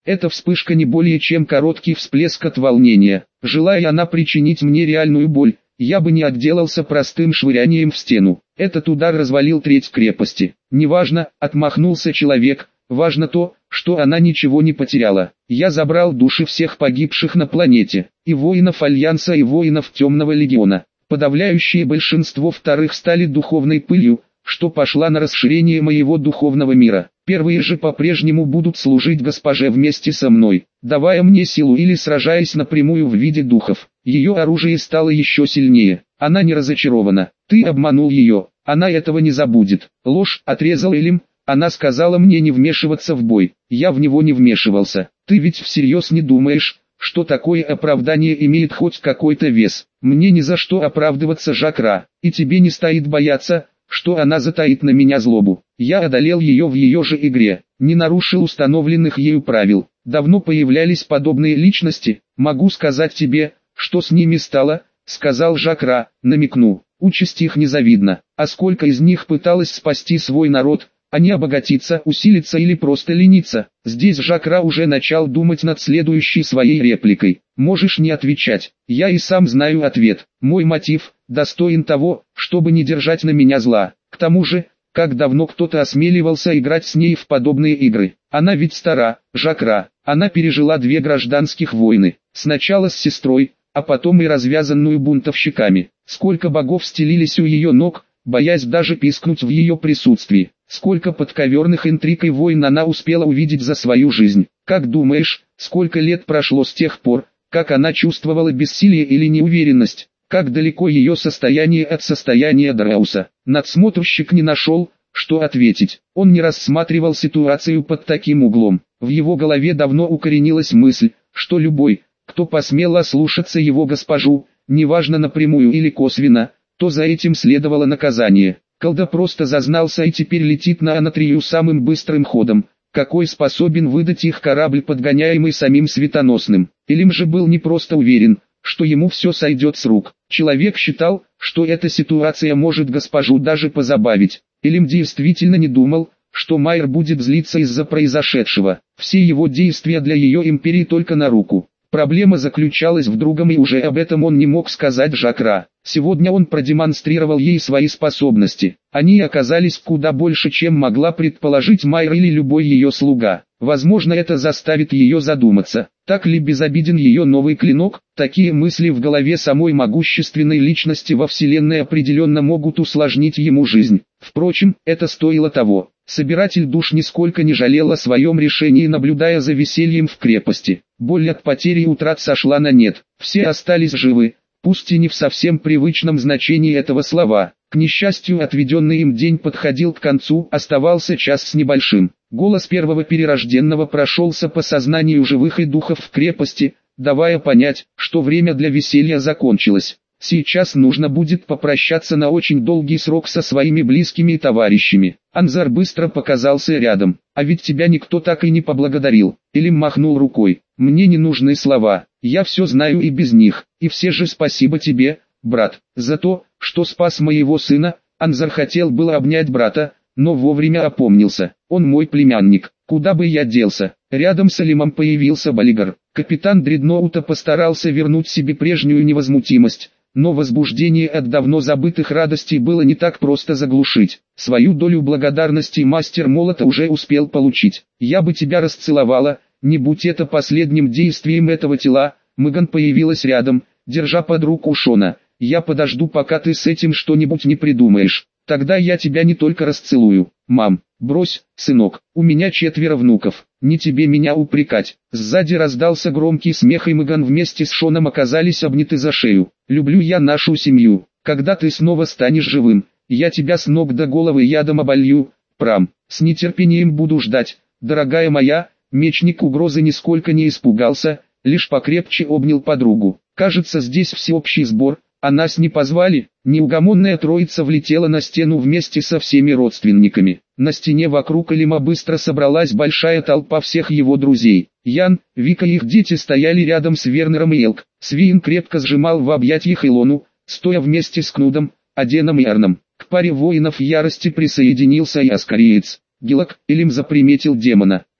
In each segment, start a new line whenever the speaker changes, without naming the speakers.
Эта вспышка не более чем короткий всплеск от волнения. Желая она причинить мне реальную боль, я бы не отделался простым швырянием в стену. Этот удар развалил треть крепости. Неважно, отмахнулся человек, важно то, что она ничего не потеряла. Я забрал души всех погибших на планете, и воинов Альянса, и воинов Темного Легиона. Подавляющее большинство вторых стали духовной пылью, что пошла на расширение моего духовного мира. Первые же по-прежнему будут служить госпоже вместе со мной, давая мне силу или сражаясь напрямую в виде духов. Ее оружие стало еще сильнее. Она не разочарована. Ты обманул ее, она этого не забудет. Ложь, отрезал Элим. Она сказала мне не вмешиваться в бой. Я в него не вмешивался. Ты ведь всерьез не думаешь, что такое оправдание имеет хоть какой-то вес? Мне ни за что оправдываться, Жакра, и тебе не стоит бояться, что она затаит на меня злобу. Я одолел ее в ее же игре, не нарушил установленных ею правил. Давно появлялись подобные личности, могу сказать тебе, что с ними стало, сказал Жакра, намекну. Участь их незавидна, а сколько из них пыталось спасти свой народ, а не обогатиться, усилиться или просто лениться. Здесь Жакра уже начал думать над следующей своей репликой. Можешь не отвечать, я и сам знаю ответ. Мой мотив достоин того, чтобы не держать на меня зла. К тому же, как давно кто-то осмеливался играть с ней в подобные игры. Она ведь стара, Жакра. Она пережила 2 гражданских войны. Сначала с сестрой, а потом и развязанную бунтовщиками. Сколько богов стелились у ее ног, боясь даже пискнуть в ее присутствии. Сколько подковерных интриг и войн она успела увидеть за свою жизнь. Как думаешь, сколько лет прошло с тех пор, как она чувствовала бессилие или неуверенность? Как далеко ее состояние от состояния Драуса? Надсмотрщик не нашел, что ответить. Он не рассматривал ситуацию под таким углом. В его голове давно укоренилась мысль, что любой, кто посмел ослушаться его госпожу, неважно напрямую или косвенно, то за этим следовало наказание. Колда просто зазнался и теперь летит на Анатрию самым быстрым ходом, какой способен выдать их корабль, подгоняемый самим Светоносным. Элим же был не просто уверен, что ему все сойдет с рук. Человек считал, что эта ситуация может госпожу даже позабавить. Элим действительно не думал, что Майер будет злиться из-за произошедшего. Все его действия для ее империи только на руку. Проблема заключалась в другом, и уже об этом он не мог сказать Жакра. Сегодня он продемонстрировал ей свои способности. Они оказались куда больше, чем могла предположить Майер или любой ее слуга. Возможно, это заставит ее задуматься, так ли безобиден ее новый клинок. Такие мысли в голове самой могущественной личности во Вселенной определенно могут усложнить ему жизнь. Впрочем, это стоило того. Собиратель душ нисколько не жалел о своем решении, наблюдая за весельем в крепости. Боль от потери и утрат сошла на нет. Все остались живы, пусть и не в совсем привычном значении этого слова. К несчастью, отведенный им день подходил к концу, оставался час с небольшим. Голос первого перерожденного прошелся по сознанию живых и духов в крепости, давая понять, что время для веселья закончилось. Сейчас нужно будет попрощаться на очень долгий срок со своими близкими и товарищами. Анзар быстро показался рядом. А ведь тебя никто так и не поблагодарил. Элим махнул рукой. Мне не нужны слова. Я все знаю и без них. И все же спасибо тебе, брат, за то, что спас моего сына. Анзар хотел было обнять брата, но вовремя опомнился. Он мой племянник. Куда бы я делся? Рядом с Элимом появился Балигар. Капитан Дредноута постарался вернуть себе прежнюю невозмутимость. Но возбуждение от давно забытых радостей было не так просто заглушить. Свою долю благодарности мастер молота уже успел получить. Я бы тебя расцеловала, не будь это последним действием этого тела. Меган появилась рядом, держа под руку Шона. Я подожду, пока ты с этим что-нибудь не придумаешь. Тогда я тебя не только расцелую. Мам, брось, сынок, у меня 4 внуков, не тебе меня упрекать. Сзади раздался громкий смех, и Меган вместе с Шоном оказались обняты за шею. Люблю я нашу семью. Когда ты снова станешь живым, я тебя с ног до головы ядом оболью. Прам, с нетерпением буду ждать. Дорогая моя, мечник угрозы нисколько не испугался, лишь покрепче обнял подругу. Кажется, здесь всеобщий сбор. А нас не позвали? Неугомонная троица влетела на стену вместе со всеми родственниками. На стене вокруг Элима быстро собралась большая толпа всех его друзей. Ян, Вика и их дети стояли рядом с Вернером и Элк. Свиин крепко сжимал в объятиях Илону, стоя вместе с Кнудом, Аденом и Арном. К паре воинов ярости присоединился и Аскариец. Гилок, Элим заприметил демона.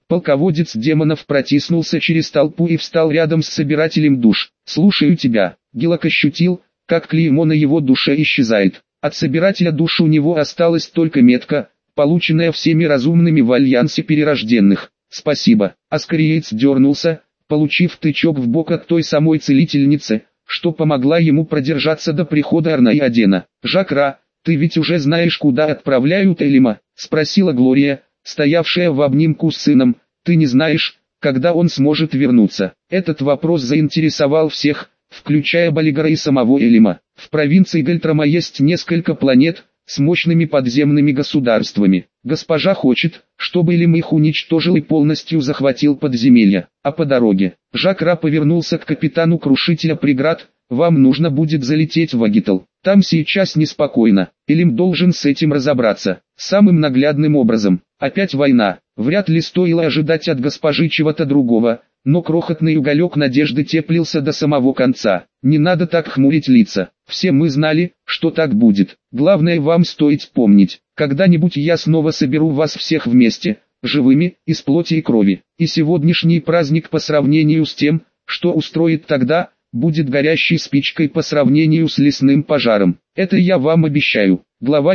Полководец демонов протиснулся через толпу и встал рядом с собирателем душ. «Слушаю тебя». Гелок ощутил, как клеймо на его душе исчезает. От собирателя душ у него осталась только метка, полученная всеми разумными в альянсе перерожденных. «Спасибо». Аскариец дернулся, получив тычок в бок от той самой целительницы, что помогла ему продержаться до прихода Арнаи-Адена. «Жакра, ты ведь уже знаешь, куда отправляют Элима?» — спросила Глория, стоявшая в обнимку с сыном. «Ты не знаешь, когда он сможет вернуться?» Этот вопрос заинтересовал всех, включая Балигара и самого Элима. В провинции Гальтрама есть несколько планет с мощными подземными государствами. Госпожа хочет, чтобы Элим их уничтожил и полностью захватил подземелья. А по дороге Жакра повернулся к капитану Крушителя преград. «Вам нужно будет залететь в Агитал. Там сейчас неспокойно. Элим должен с этим разобраться. Самым наглядным образом. Опять война. Вряд ли стоило ожидать от госпожи чего-то другого, но крохотный уголек надежды теплился до самого конца. Не надо так хмурить лица. Все мы знали, что так будет. Главное вам стоит помнить. Когда-нибудь я снова соберу вас всех вместе, живыми, из плоти и крови. И сегодняшний праздник по сравнению с тем, что устроит тогда, будет горящей спичкой по сравнению с лесным пожаром. Это я вам обещаю». Глава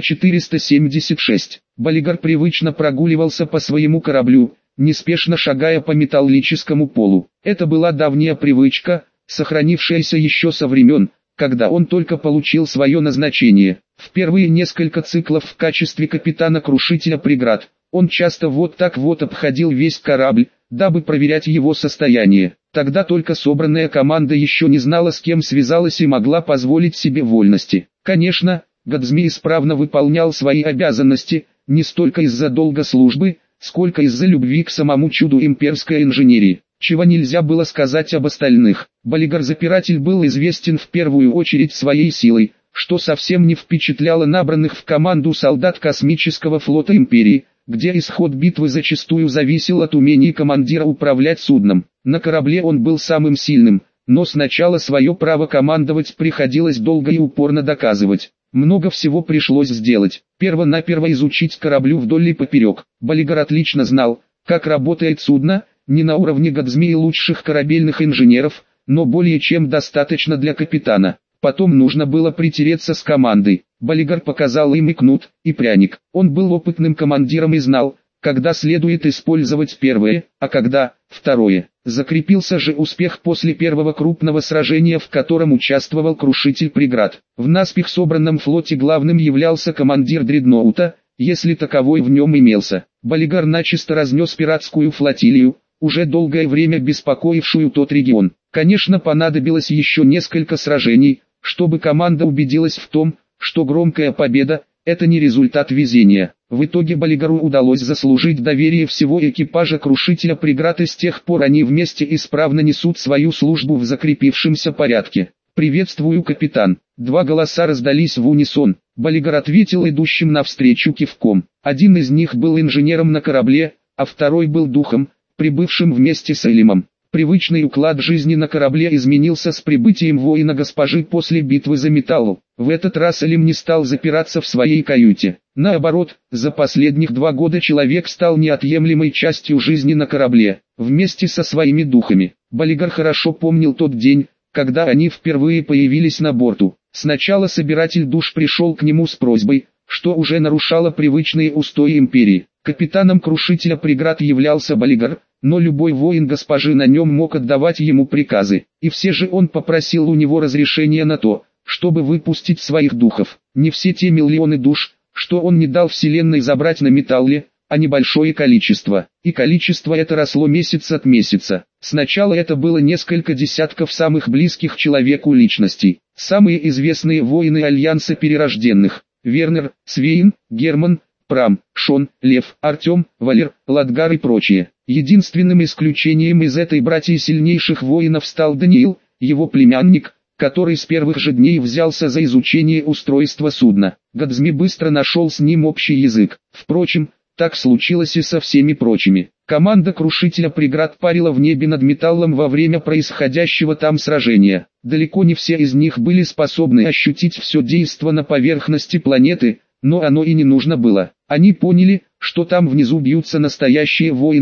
476. Балигар привычно прогуливался по своему кораблю, неспешно шагая по металлическому полу. Это была давняя привычка, сохранившаяся еще со времен, когда он только получил свое назначение. В первые несколько циклов в качестве капитана-крушителя преград, он часто вот так вот обходил весь корабль, дабы проверять его состояние. Тогда только собранная команда еще не знала, с кем связалась и могла позволить себе вольности. Конечно, Гадзми исправно выполнял свои обязанности, не столько из-за долга службы, сколько из-за любви к самому чуду имперской инженерии. Чего нельзя было сказать об остальных. Балигар-запиратель был известен в первую очередь своей силой, что совсем не впечатляло набранных в команду солдат космического флота империи, где исход битвы зачастую зависел от умений командира управлять судном. На корабле он был самым сильным, но сначала свое право командовать приходилось долго и упорно доказывать. Много всего пришлось сделать. Перво-наперво изучить кораблю вдоль и поперек. Балигар отлично знал, как работает судно, не на уровне Гадзми и лучших корабельных инженеров, но более чем достаточно для капитана. Потом нужно было притереться с командой. Балигар показал им и кнут, и пряник. Он был опытным командиром и знал, когда следует использовать первое, а когда второе. Закрепился же успех после первого крупного сражения, в котором участвовал Крушитель преград. В наспех собранном флоте главным являлся командир дредноута, если таковой в нем имелся. Балигар начисто разнес пиратскую флотилию, уже долгое время беспокоившую тот регион. Конечно, понадобилось еще несколько сражений, чтобы команда убедилась в том, что громкая победа – это не результат везения. В итоге Балигару удалось заслужить доверие всего экипажа Крушителя преград, и с тех пор они вместе исправно несут свою службу в закрепившемся порядке. «Приветствую, капитан». Два голоса раздались в унисон. Балигар ответил идущим навстречу кивком. Один из них был инженером на корабле, а второй был духом, прибывшим вместе с Элимом. Привычный уклад жизни на корабле изменился с прибытием воина госпожи после битвы за металл. В этот раз Элим не стал запираться в своей каюте. Наоборот, за последних 2 года человек стал неотъемлемой частью жизни на корабле, вместе со своими духами. Балигар хорошо помнил тот день, когда они впервые появились на борту. Сначала собиратель душ пришел к нему с просьбой, что уже нарушало привычные устои империи. Капитаном Крушителя преград являлся Балигар, но любой воин госпожи на нем мог отдавать ему приказы. И все же он попросил у него разрешения на то, чтобы выпустить своих духов. Не все те миллионы душ, что он не дал вселенной забрать на металле, а небольшое количество. И количество это росло месяц от месяца. Сначала это было несколько десятков самых близких человеку личностей. Самые известные воины Альянса Перерожденных: Вернер, Свейн, Герман, Прам, Шон, Лев, Артем, Валер, Ладгар и прочие. Единственным исключением из этой братьи сильнейших воинов стал Даниил, его племянник, который с первых же дней взялся за изучение устройства судна. Гадзми быстро нашел с ним общий язык. Впрочем, так случилось и со всеми прочими. Команда Крушителя преград парила в небе над металлом во время происходящего там сражения. Далеко не все из них были способны ощутить все действо на поверхности планеты, но оно и не нужно было. Они поняли, что там внизу бьются настоящие воины,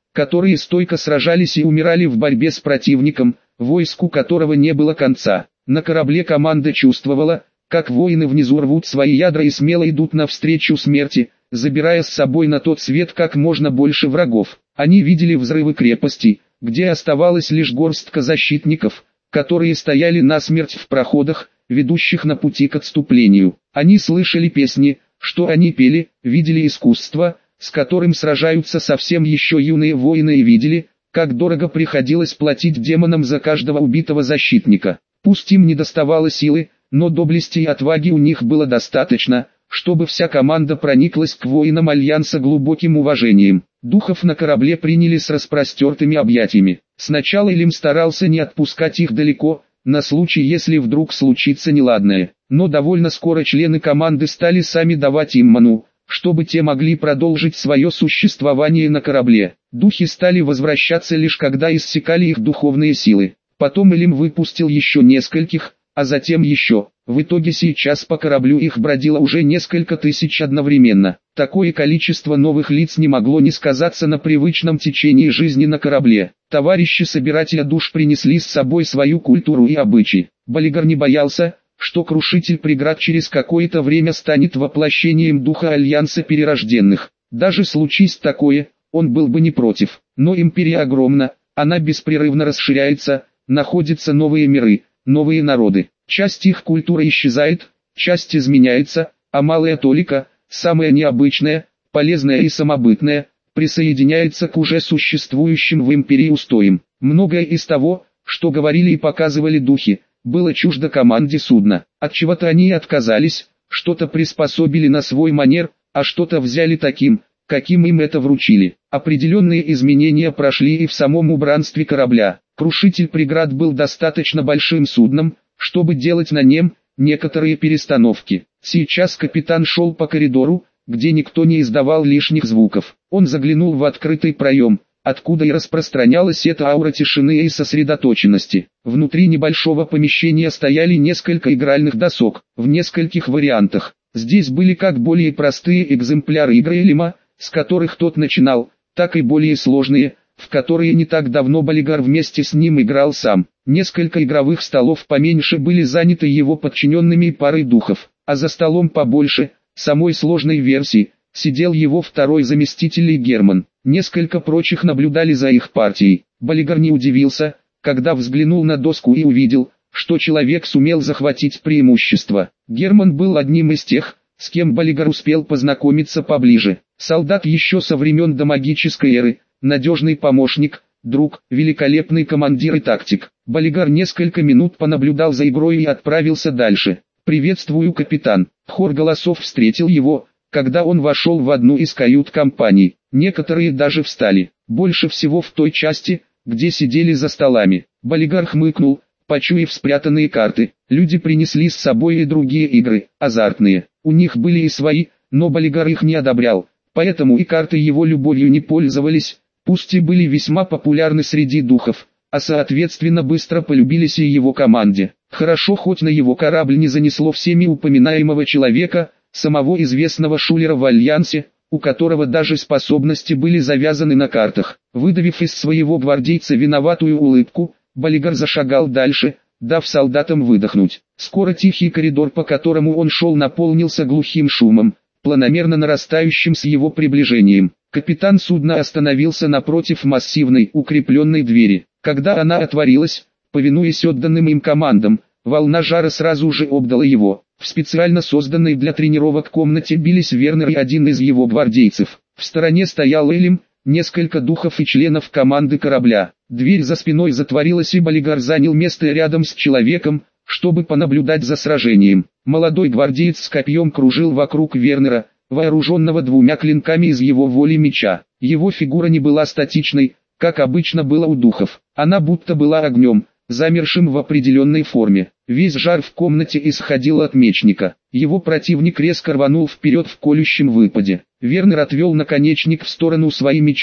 которые стойко сражались и умирали в борьбе с противником, войску которого не было конца. На корабле команда чувствовала, как воины внизу рвут свои ядра и смело идут навстречу смерти, забирая с собой на тот свет как можно больше врагов. Они видели взрывы крепостей, где оставалась лишь горстка защитников, которые стояли насмерть в проходах, ведущих на пути к отступлению. Они слышали песни, что они пели, видели искусство, с которым сражаются совсем еще юные воины, и видели, как дорого приходилось платить демонам за каждого убитого защитника. Пусть им не доставало силы, но доблести и отваги у них было достаточно, чтобы вся команда прониклась к воинам Альянса глубоким уважением. Духов на корабле приняли с распростертыми объятиями. Сначала Элим старался не отпускать их далеко, на случай, если вдруг случится неладное. Но довольно скоро члены команды стали сами давать им ману, чтобы те могли продолжить свое существование на корабле. Духи стали возвращаться лишь когда иссякали их духовные силы. Потом Элим выпустил еще нескольких, а затем еще. В итоге сейчас по кораблю их бродило уже несколько тысяч одновременно. Такое количество новых лиц не могло не сказаться на привычном течении жизни на корабле. Товарищи собирателя душ принесли с собой свою культуру и обычаи. Балигар не боялся, что крушитель преград через какое-то время станет воплощением духа Альянса Перерожденных. Даже случись такое, он был бы не против. Но империя огромна, она беспрерывно расширяется, находятся новые миры, новые народы. Часть их культуры исчезает, часть изменяется, а малая толика, самая необычная, полезная и самобытная, присоединяется к уже существующим в империи устоям. Многое из того, что говорили и показывали духи, было чуждо команде судна. От чего-то они и отказались, что-то приспособили на свой манер, а что-то взяли таким, каким им это вручили. Определенные изменения прошли и в самом убранстве корабля. Крушитель преград был достаточно большим судном, чтобы делать на нем некоторые перестановки. Сейчас капитан шел по коридору, где никто не издавал лишних звуков. Он заглянул в открытый проем, откуда и распространялась эта аура тишины и сосредоточенности. Внутри небольшого помещения стояли несколько игральных досок, в нескольких вариантах. Здесь были как более простые экземпляры игры Элима, с которых тот начинал, так и более сложные, в которые не так давно Балигар вместе с ним играл сам. Несколько игровых столов поменьше были заняты его подчиненными и парой духов, а за столом побольше, самой сложной версии, сидел его второй заместитель и Герман. Несколько прочих наблюдали за их партией. Балигар не удивился, когда взглянул на доску и увидел, что человек сумел захватить преимущество. Герман был одним из тех, с кем Балигар успел познакомиться поближе. Солдат еще со времен домагической эры, надежный помощник, друг, великолепный командир и тактик. Балигар несколько минут понаблюдал за игрой и отправился дальше. «Приветствую, капитан!» Хор голосов встретил его, когда он вошел в одну из кают-компаний. Некоторые даже встали, больше всего в той части, где сидели за столами. Балигар хмыкнул, почуяв спрятанные карты. Люди принесли с собой и другие игры, азартные. У них были и свои, но Балигар их не одобрял, поэтому и карты его любовью не пользовались, пусть и были весьма популярны среди духов, а соответственно быстро полюбились и его команде. Хорошо, хоть на его корабль не занесло всеми упоминаемого человека, самого известного шулера в Альянсе, у которого даже способности были завязаны на картах. Выдавив из своего гвардейца виноватую улыбку, Балигар зашагал дальше, дав солдатам выдохнуть. Скоро тихий коридор, по которому он шел, наполнился глухим шумом, планомерно нарастающим с его приближением. Капитан судна остановился напротив массивной, укрепленной двери. Когда она отворилась, повинуясь отданным им командам, волна жара сразу же обдала его. В специально созданной для тренировок комнате бились Вернер и один из его гвардейцев. В стороне стоял Элим, несколько духов и членов команды корабля. Дверь за спиной затворилась, и Балигар занял место рядом с человеком, чтобы понаблюдать за сражением. Молодой гвардеец с копьем кружил вокруг Вернера, вооруженного двумя клинками из его воли меча. Его фигура не была статичной, как обычно было у духов. Она будто была огнем, замершим в определенной форме. Весь жар в комнате исходил от мечника. Его противник резко рванул вперед в колющем выпаде. Вернер отвел наконечник в сторону своим мечом,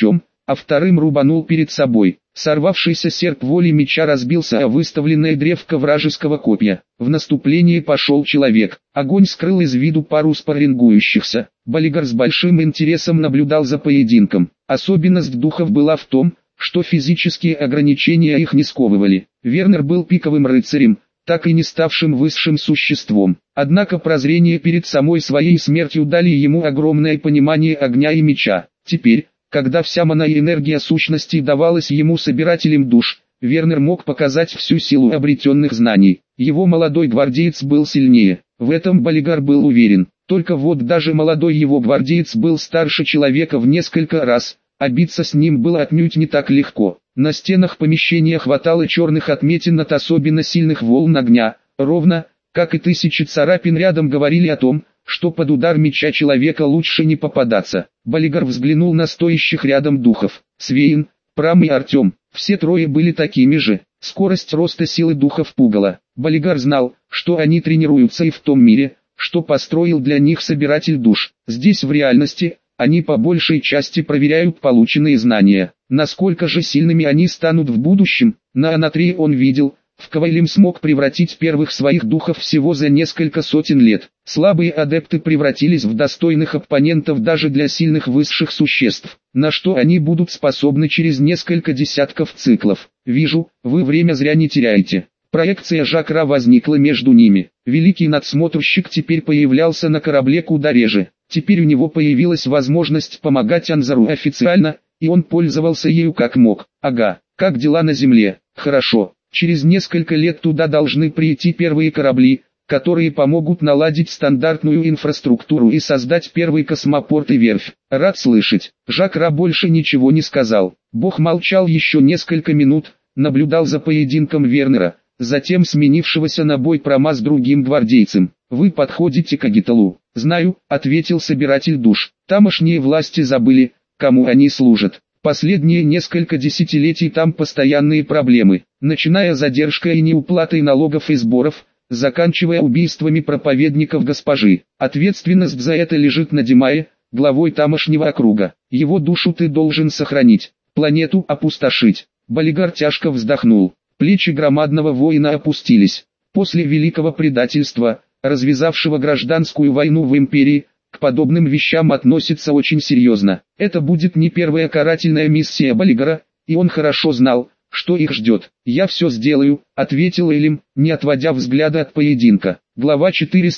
а вторым рубанул перед собой. Сорвавшийся серп воли меча разбился о выставленное древко вражеского копья. В наступление пошел человек. Огонь скрыл из виду пару спаррингующихся. Болигар с большим интересом наблюдал за поединком. Особенность духов была в том, что физические ограничения их не сковывали. Вернер был пиковым рыцарем, так и не ставшим высшим существом. Однако прозрение перед самой своей смертью дали ему огромное понимание огня и меча. Теперь, когда вся энергия сущности давалась ему собирателем душ, Вернер мог показать всю силу обретенных знаний. Его молодой гвардеец был сильнее. В этом Болигар был уверен. Только вот даже молодой его гвардеец был старше человека в несколько раз, а биться с ним было отнюдь не так легко. На стенах помещения хватало черных отметин от особенно сильных волн огня, ровно, как и тысячи царапин рядом говорили о том, что под удар меча человека лучше не попадаться. Болигар взглянул на стоящих рядом духов. Свейн, Прам и Артем, все трое были такими же. Скорость роста силы духов пугала. Болигар знал, что они тренируются и в том мире, что построил для них собиратель душ. Здесь в реальности, они по большей части проверяют полученные знания. Насколько же сильными они станут в будущем, на Анатрее он видел, в кого Элим смог превратить первых своих духов всего за несколько сотен лет. Слабые адепты превратились в достойных оппонентов даже для сильных высших существ, на что они будут способны через несколько десятков циклов. «Вижу, вы время зря не теряете». Проекция Жакра возникла между ними. Великий надсмотрщик теперь появлялся на корабле куда реже. Теперь у него появилась возможность помогать Анзару официально, и он пользовался ею как мог. Ага, как дела на Земле? Хорошо. Через несколько лет туда должны прийти первые корабли, которые помогут наладить стандартную инфраструктуру и создать первый космопорт и верфь. Рад слышать. Жакра больше ничего не сказал. Бог молчал еще несколько минут, наблюдал за поединком Вернера, затем сменившегося на бой Прама с другим гвардейцем. «Вы подходите к Агиталу?» «Знаю», — ответил собиратель душ. «Тамошние власти забыли, кому они служат. Последние несколько десятилетий там постоянные проблемы, начиная задержкой и неуплатой налогов и сборов, заканчивая убийствами проповедников госпожи. Ответственность за это лежит на Димае, главой тамошнего округа. Его душу ты должен сохранить, планету опустошить». Болигар тяжко вздохнул. Плечи громадного воина опустились. После великого предательства, развязавшего гражданскую войну в империи, к подобным вещам относится очень серьезно. Это будет не первая карательная миссия Болигара, и он хорошо знал, что их ждет. «Я все сделаю», — ответил Элим, не отводя взгляда от поединка. Глава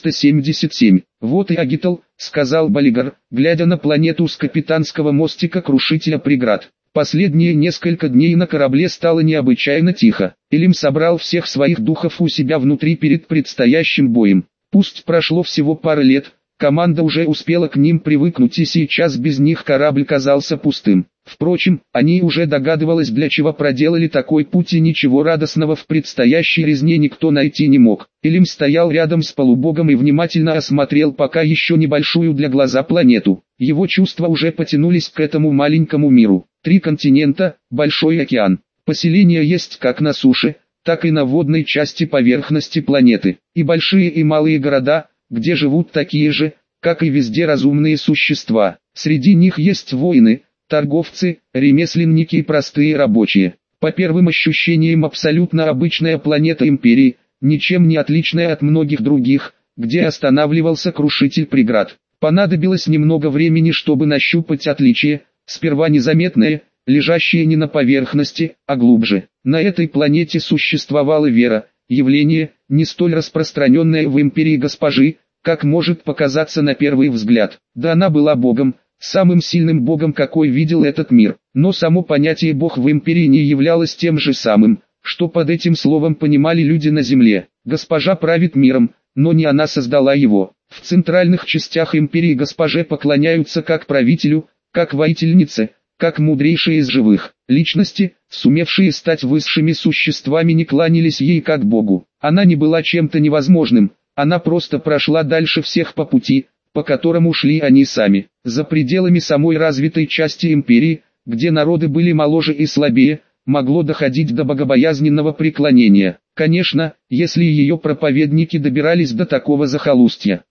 477. «Вот и Агитал», — сказал Болигар, глядя на планету с капитанского мостика крушителя преград. Последние несколько дней на корабле стало необычайно тихо. Элим собрал всех своих духов у себя внутри перед предстоящим боем. Пусть прошло всего пара лет, команда уже успела к ним привыкнуть, и сейчас без них корабль казался пустым. Впрочем, они уже догадывались, для чего проделали такой путь, и ничего радостного в предстоящей резне никто найти не мог. Элим стоял рядом с полубогом и внимательно осмотрел пока еще небольшую для глаза планету. Его чувства уже потянулись к этому маленькому миру. 3 континента, большой океан. Поселения есть как на суше, так и на водной части поверхности планеты. И большие и малые города, где живут такие же, как и везде разумные существа. Среди них есть воины, торговцы, ремесленники и простые рабочие. По первым ощущениям абсолютно обычная планета империи, ничем не отличная от многих других, где останавливался крушитель преград. Понадобилось немного времени, чтобы нащупать отличия, сперва незаметные, лежащие не на поверхности, а глубже. На этой планете существовала вера, явление, не столь распространенное в империи госпожи, как может показаться на первый взгляд. Да, она была богом, самым сильным богом, какой видел этот мир. Но само понятие «бог» в империи не являлось тем же самым, что под этим словом понимали люди на земле. Госпожа правит миром, но не она создала его. В центральных частях империи госпоже поклоняются как правителю, как воительнице, как мудрейшие из живых. Личности, сумевшие стать высшими существами, не кланялись ей как богу. Она не была чем-то невозможным, она просто прошла дальше всех по пути, по которому шли они сами. За пределами самой развитой части империи, где народы были моложе и слабее, могло доходить до богобоязненного преклонения. Конечно, если ее проповедники добирались до такого захолустья.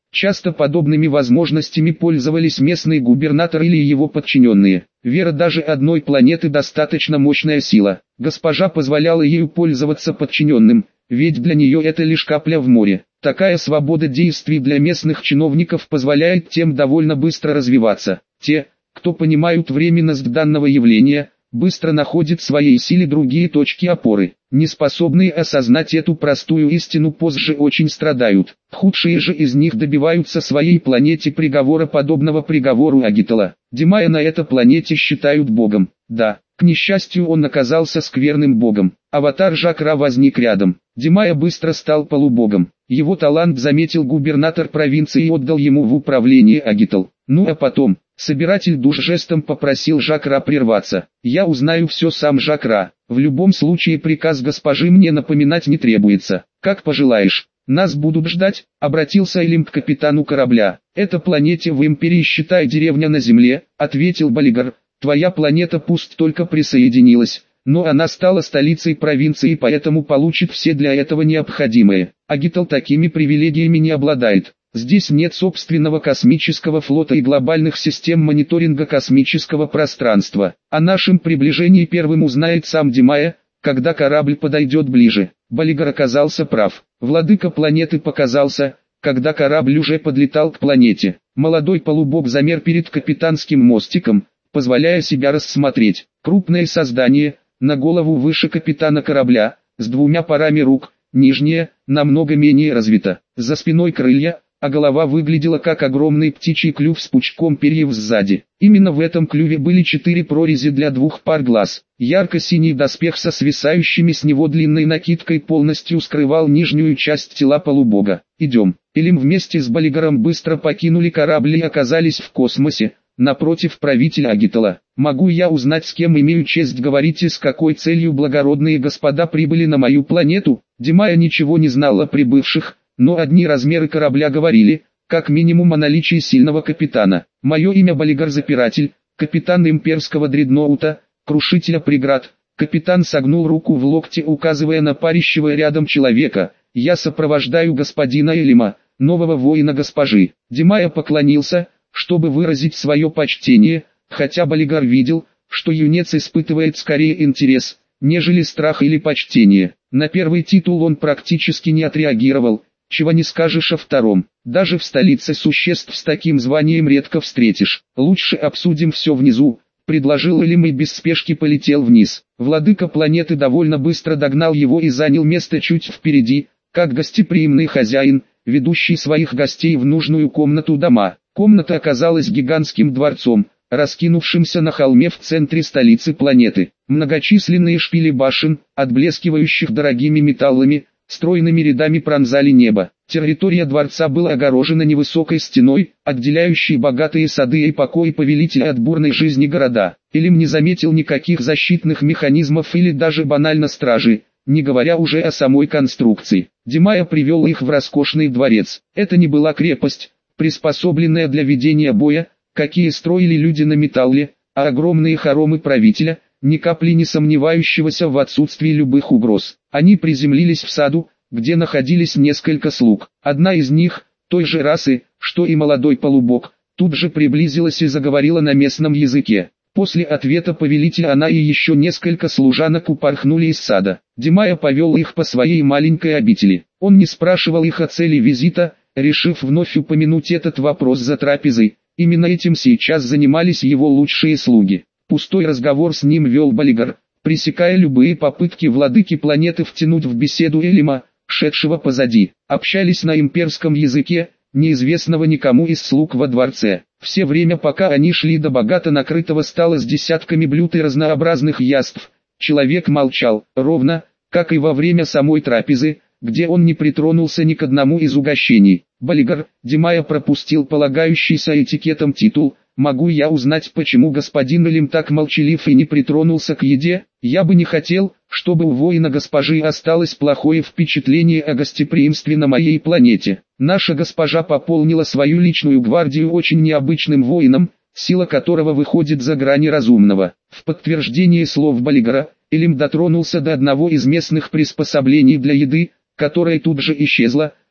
Часто подобными возможностями пользовались местный губернатор или его подчиненные. Вера даже одной планеты достаточно мощная сила. Госпожа позволяла ею пользоваться подчиненным, ведь для нее это лишь капля в море. Такая свобода действий для местных чиновников позволяет тем довольно быстро развиваться. Те, кто понимают временность данного явления, быстро находят в своей силе другие точки опоры. Неспособные осознать эту простую истину позже очень страдают. Худшие же из них добиваются своей планете приговора, подобного приговору Агитала. Димая на этой планете считают богом. Да, к несчастью, он оказался скверным богом. Аватар Жакра возник рядом. Димая быстро стал полубогом. Его талант заметил губернатор провинции и отдал ему в управление Агитал. Ну а потом, собиратель душ жестом попросил Жакра прерваться. «Я узнаю все сам, Жакра. В любом случае приказ госпожи мне напоминать не требуется. Как пожелаешь. Нас будут ждать», — обратился Элим к капитану корабля. «Это планете в Империи, считай, деревня на Земле», — ответил Балигар. «Твоя планета пусть только присоединилась, но она стала столицей провинции, поэтому получит все для этого необходимое. Агитал такими привилегиями не обладает. Здесь нет собственного космического флота и глобальных систем мониторинга космического пространства. О нашем приближении первым узнает сам Димая, когда корабль подойдет ближе». Балигар оказался прав. Владыка планеты показался, когда корабль уже подлетал к планете. Молодой полубог замер перед капитанским мостиком, позволяя себя рассмотреть. Крупное создание, на голову выше капитана корабля, с двумя парами рук, нижняя, намного менее развита. За спиной крылья, а голова выглядела как огромный птичий клюв с пучком перьев сзади. Именно в этом клюве были 4 прорези для 2 пар глаз. Ярко-синий доспех со свисающими с него длинной накидкой полностью скрывал нижнюю часть тела полубога. «Идем». Элим вместе с Балигаром быстро покинули корабль и оказались в космосе, напротив правителя Агитала. «Могу я узнать, с кем имею честь говорить и с какой целью благородные господа прибыли на мою планету?» Димая ничего не знал о прибывших, но одни размеры корабля говорили, как минимум, о наличии сильного капитана. «Мое имя Балигар Запиратель, капитан имперского дредноута, крушителя преград». Капитан согнул руку в локте, указывая на парящего рядом человека. «Я сопровождаю господина Элима, нового воина госпожи». Димая поклонился, чтобы выразить свое почтение, хотя Балигар видел, что юнец испытывает скорее интерес, нежели страх или почтение. На первый титул он практически не отреагировал, чего не скажешь о втором. Даже в столице существ с таким званием редко встретишь. «Лучше обсудим все внизу», — предложил Элим и без спешки полетел вниз. Владыка планеты довольно быстро догнал его и занял место чуть впереди, как гостеприимный хозяин, ведущий своих гостей в нужную комнату дома. Комната оказалась гигантским дворцом, раскинувшимся на холме в центре столицы планеты. Многочисленные шпили башен, отблескивающих дорогими металлами, стройными рядами пронзали небо. Территория дворца была огорожена невысокой стеной, отделяющей богатые сады и покои повелителя от бурной жизни города. Элим не заметил никаких защитных механизмов или даже банально стражи, не говоря уже о самой конструкции. Димая привел их в роскошный дворец. Это не была крепость, приспособленная для ведения боя, какие строили люди на Металле, а огромные хоромы правителя, ни капли не сомневающегося в отсутствии любых угроз. Они приземлились в саду, где находились несколько слуг. Одна из них, той же расы, что и молодой полубог, тут же приблизилась и заговорила на местном языке. После ответа повелителя она и еще несколько служанок упорхнули из сада. Димая повел их по своей маленькой обители. Он не спрашивал их о цели визита, решив вновь упомянуть этот вопрос за трапезой. Именно этим сейчас занимались его лучшие слуги. Пустой разговор с ним вел Балигар, пресекая любые попытки владыки планеты втянуть в беседу Элима, шедшего позади. Общались на имперском языке, неизвестного никому из слуг во дворце. Все время, пока они шли до богато накрытого стола с десятками блюд и разнообразных яств, человек молчал, ровно, как и во время самой трапезы, где он не притронулся ни к одному из угощений. Балигар, Димая пропустил полагающийся этикетом титул. «Могу я узнать, почему господин Элим так молчалив и не притронулся к еде? Я бы не хотел, чтобы у воина госпожи осталось плохое впечатление о гостеприимстве на моей планете. Наша госпожа пополнила свою личную гвардию очень необычным воином, сила которого выходит за грани разумного». В подтверждение слов Балигара, Элим дотронулся до одного из местных приспособлений для еды, которое тут же исчезло,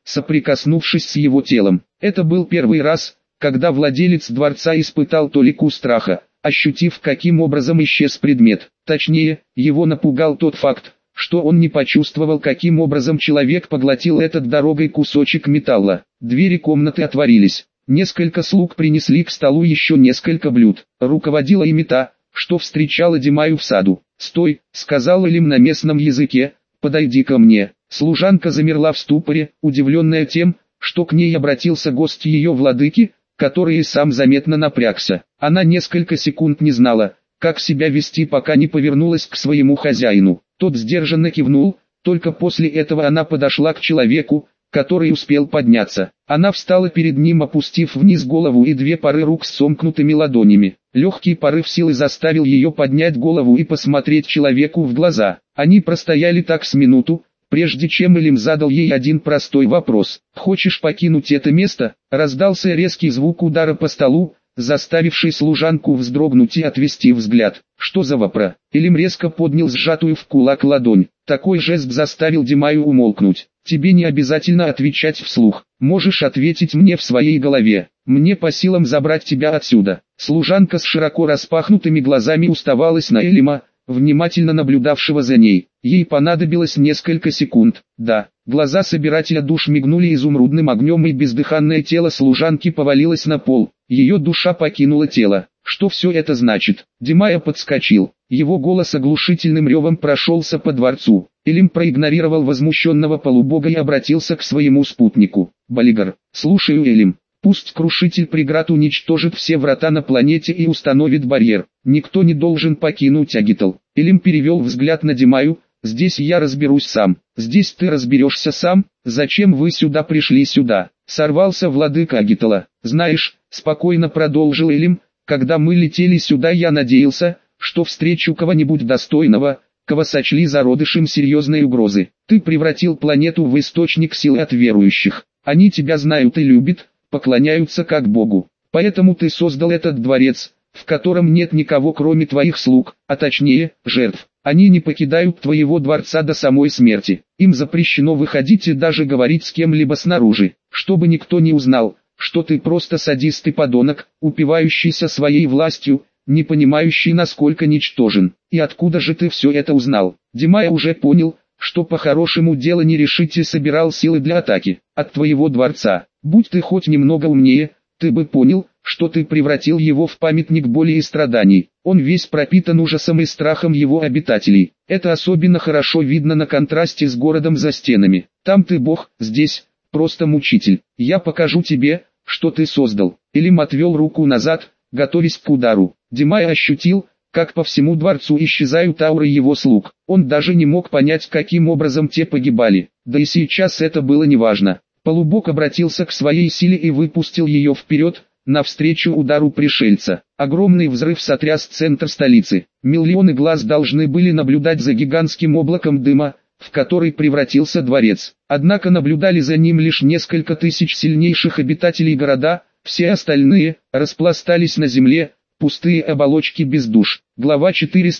соприкоснувшись с его телом. Это был первый раз, когда владелец дворца испытал толику страха, ощутив, каким образом исчез предмет. Точнее, его напугал тот факт, что он не почувствовал, каким образом человек поглотил этот дорогой кусочек металла. Двери комнаты отворились. Несколько слуг принесли к столу еще несколько блюд. Руководила ими та, что встречала Димаю в саду. «Стой», — сказал Элим на местном языке, — «подойди ко мне». Служанка замерла в ступоре, удивленная тем, что к ней обратился гость ее владыки, который и сам заметно напрягся. Она несколько секунд не знала, как себя вести, пока не повернулась к своему хозяину. Тот сдержанно кивнул, только после этого она подошла к человеку, который успел подняться. Она встала перед ним, опустив вниз голову и две пары рук с сомкнутыми ладонями. Легкий порыв силы заставил ее поднять голову и посмотреть человеку в глаза. Они простояли так с минуту, прежде чем Элим задал ей один простой вопрос. «Хочешь покинуть это место?» Раздался резкий звук удара по столу, заставивший служанку вздрогнуть и отвести взгляд. «Что за вопра?» Элим резко поднял сжатую в кулак ладонь. Такой жест заставил Димаю умолкнуть. «Тебе не обязательно отвечать вслух. Можешь ответить мне в своей голове. Мне по силам забрать тебя отсюда». Служанка с широко распахнутыми глазами уставилась на Элима, внимательно наблюдавшего за ней. Ей понадобилось несколько секунд. Да, глаза собирателя душ мигнули изумрудным огнем, и бездыханное тело служанки повалилось на пол. Ее душа покинула тело. Что все это значит? Димая подскочил. Его голос оглушительным ревом прошелся по дворцу. Элим проигнорировал возмущенного полубога и обратился к своему спутнику. «Балигар, слушаю, Элим. Пусть крушитель преград уничтожит все врата на планете и установит барьер. Никто не должен покинуть Агитал». Элим перевел взгляд на Димаю. «Здесь я разберусь сам». «Здесь ты разберешься сам? Зачем вы сюда пришли сюда?» Сорвался владыка Агитала. «Знаешь», — спокойно продолжил Элим, — «когда мы летели сюда, я надеялся, что встречу кого-нибудь достойного, кого сочли зародышем серьезной угрозы. Ты превратил планету в источник силы от верующих. Они тебя знают и любят, поклоняются как Богу. Поэтому ты создал этот дворец, в котором нет никого кроме твоих слуг, а точнее, жертв. Они не покидают твоего дворца до самой смерти. Им запрещено выходить и даже говорить с кем-либо снаружи, чтобы никто не узнал, что ты просто садист и подонок, упивающийся своей властью, не понимающий, насколько ничтожен. И откуда же ты все это узнал?» Димая уже понял, что по-хорошему дело не решить, и собирал силы для атаки. «От твоего дворца. Будь ты хоть немного умнее, ты бы понял, что ты превратил его в памятник боли и страданий. Он весь пропитан ужасом и страхом его обитателей. Это особенно хорошо видно на контрасте с городом за стенами. Там ты бог, здесь просто мучитель. Я покажу тебе, что ты создал». Элим отвел руку назад, готовясь к удару. Димай ощутил, как по всему дворцу исчезают ауры его слуг. Он даже не мог понять, каким образом те погибали. Да и сейчас это было неважно. Полубог обратился к своей силе и выпустил ее вперед, навстречу удару пришельца. Огромный взрыв сотряс центр столицы. Миллионы глаз должны были наблюдать за гигантским облаком дыма, в который превратился дворец. Однако наблюдали за ним лишь несколько тысяч сильнейших обитателей города, все остальные распластались на земле, пустые оболочки без душ. Глава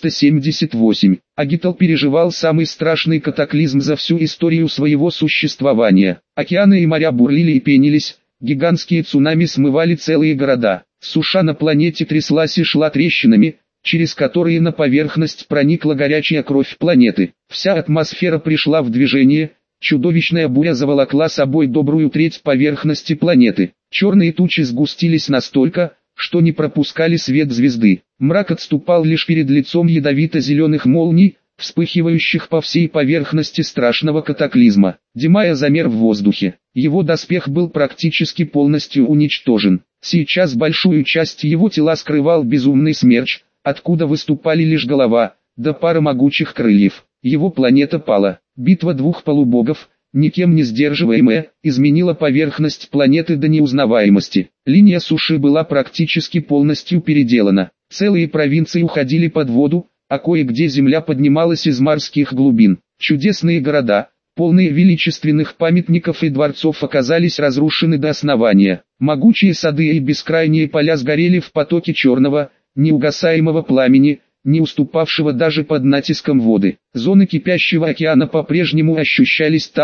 478. Агитал переживал самый страшный катаклизм за всю историю своего существования. Океаны и моря бурлили и пенились, гигантские цунами смывали целые города. Суша на планете тряслась и шла трещинами, через которые на поверхность проникла горячая кровь планеты. Вся атмосфера пришла в движение, чудовищная буря заволокла собой добрую треть поверхности планеты. Черные тучи сгустились настолько, что не пропускали свет звезды. Мрак отступал лишь перед лицом ядовито-зеленых молний, вспыхивающих по всей поверхности страшного катаклизма. Димая замер в воздухе. Его доспех был практически полностью уничтожен. Сейчас большую часть его тела скрывал безумный смерч, откуда выступали лишь голова, да пара могучих крыльев. Его планета пала. Битва двух полубогов, никем не сдерживаемая, изменила поверхность планеты до неузнаваемости. Линия суши была практически полностью переделана. Целые провинции уходили под воду, а кое-где земля поднималась из морских глубин. Чудесные города, полные величественных памятников и дворцов, оказались разрушены до основания. Могучие сады и бескрайние поля сгорели в потоке черного, неугасаемого пламени, не уступавшего даже под натиском воды. Зоны кипящего океана по-прежнему ощущались там,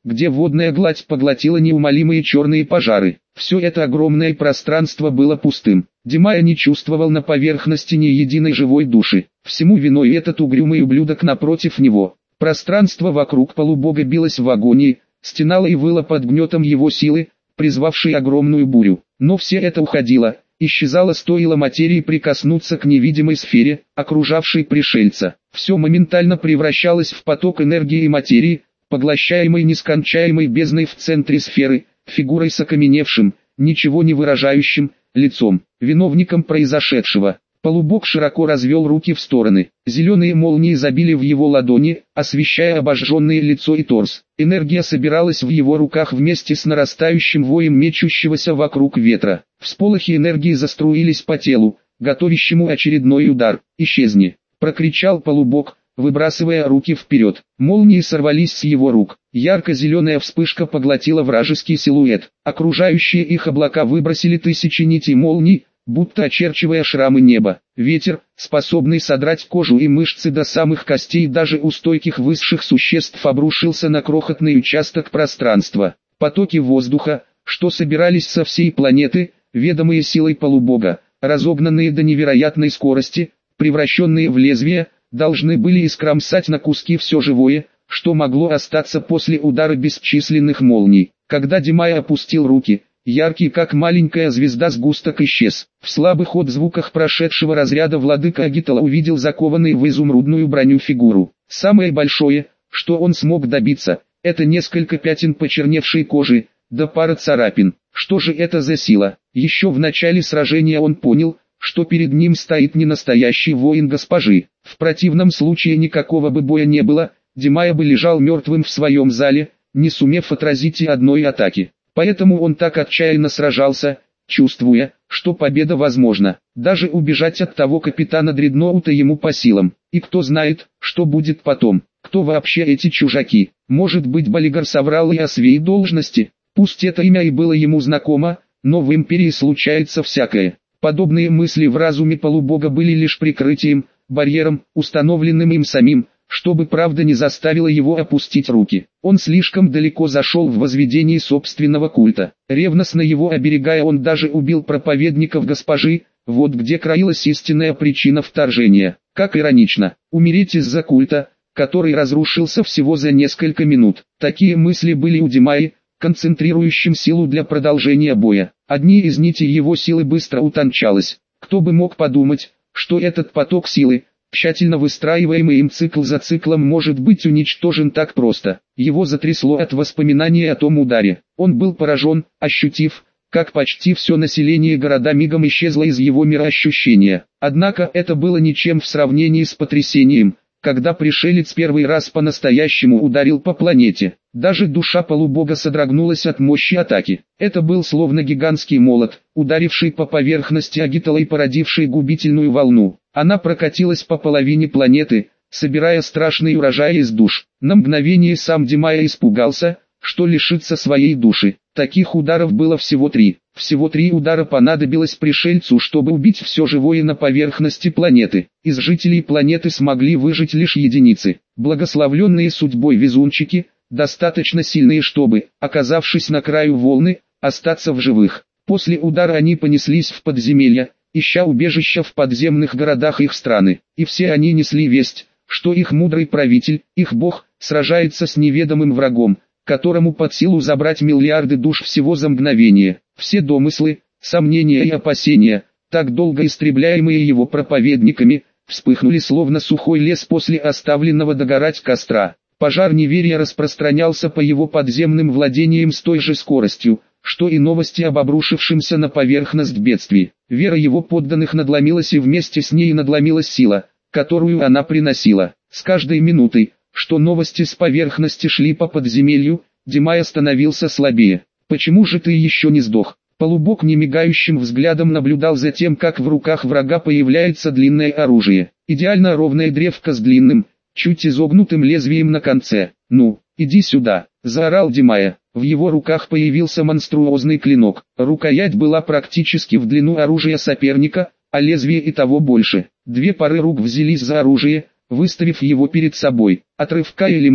где водная гладь поглотила неумолимые черные пожары. Все это огромное пространство было пустым. Димая не чувствовал на поверхности ни единой живой души. Всему виной этот угрюмый ублюдок напротив него. Пространство вокруг полубога билось в агонии, стенало и выло под гнетом его силы, призвавшей огромную бурю. Но все это уходило, исчезало, стоило материи прикоснуться к невидимой сфере, окружавшей пришельца. Все моментально превращалось в поток энергии и материи, поглощаемой нескончаемой бездной в центре сферы, фигурой с окаменевшим, ничего не выражающим, лицом, виновником произошедшего. Полубог широко развел руки в стороны. Зеленые молнии забили в его ладони, освещая обожженное лицо и торс. Энергия собиралась в его руках вместе с нарастающим воем мечущегося вокруг ветра. Всполохи энергии заструились по телу, готовящему очередной удар. «Исчезни!» — прокричал полубог, выбрасывая руки вперед. Молнии сорвались с его рук. Ярко-зеленая вспышка поглотила вражеский силуэт. Окружающие их облака выбросили тысячи нитей молний, будто очерчивая шрамы неба. Ветер, способный содрать кожу и мышцы до самых костей даже у стойких высших существ, обрушился на крохотный участок пространства. Потоки воздуха, что собирались со всей планеты, ведомые силой полубога, разогнанные до невероятной скорости, превращенные в лезвия, должны были искромсать на куски все живое, что могло остаться после удара бесчисленных молний. Когда Димай опустил руки, яркий как маленькая звезда сгусток исчез. В слабых отзвуках прошедшего разряда владыка Агитала увидел закованный в изумрудную броню фигуру. Самое большое, что он смог добиться, это несколько пятен почерневшей кожи, да пара царапин. Что же это за сила? Еще в начале сражения он понял, что перед ним стоит не настоящий воин госпожи. В противном случае никакого бы боя не было, Димай бы лежал мертвым в своем зале, не сумев отразить и одной атаки. Поэтому он так отчаянно сражался, чувствуя, что победа возможна. Даже убежать от того капитана дредноута ему по силам. И кто знает, что будет потом. Кто вообще эти чужаки? Может быть, Балигар соврал и о своей должности? Пусть это имя и было ему знакомо, но в империи случается всякое. Подобные мысли в разуме полубога были лишь прикрытием, барьером, установленным им самим, чтобы правда не заставила его опустить руки. Он слишком далеко зашел в возведении собственного культа. Ревностно его оберегая, он даже убил проповедников госпожи, вот где краилась истинная причина вторжения. Как иронично, умереть из-за культа, который разрушился всего за несколько минут. Такие мысли были у Димаи, концентрирующим силу для продолжения боя. Одни из нитей его силы быстро утончалось. Кто бы мог подумать, что этот поток силы, тщательно выстраиваемый им цикл за циклом, может быть уничтожен так просто. Его затрясло от воспоминания о том ударе. Он был поражен, ощутив, как почти все население города мигом исчезло из его мироощущения. Однако это было ничем в сравнении с потрясением, когда пришелец первый раз по-настоящему ударил по планете. Даже душа полубога содрогнулась от мощи атаки. Это был словно гигантский молот, ударивший по поверхности Агитала и породивший губительную волну. Она прокатилась по половине планеты, собирая страшный урожай из душ. На мгновение сам Димай испугался, что лишится своей души. Таких ударов было всего 3. Всего 3 удара понадобилось пришельцу, чтобы убить все живое на поверхности планеты. Из жителей планеты смогли выжить лишь единицы. Благословленные судьбой везунчики, достаточно сильные, чтобы, оказавшись на краю волны, остаться в живых. После удара они понеслись в подземелья, ища убежища в подземных городах их страны. И все они несли весть, что их мудрый правитель, их бог, сражается с неведомым врагом, которому под силу забрать миллиарды душ всего за мгновение. Все домыслы, сомнения и опасения, так долго истребляемые его проповедниками, вспыхнули словно сухой лес после оставленного догорать костра. Пожар неверия распространялся по его подземным владениям с той же скоростью, что и новости об обрушившемся на поверхность бедствии. Вера его подданных надломилась, и вместе с ней надломилась сила, которую она приносила. С каждой минутой, что новости с поверхности шли по подземелью, Димай становился слабее. «Почему же ты еще не сдох?» Полубог немигающим взглядом наблюдал за тем, как в руках врага появляется длинное оружие. Идеально ровная древко с длинным, чуть изогнутым лезвием на конце. «Ну, иди сюда!» – заорал Димая. В его руках появился монструозный клинок. Рукоять была практически в длину оружия соперника, а лезвие и того больше. Две пары рук взялись за оружие, выставив его перед собой. От рывка Элима,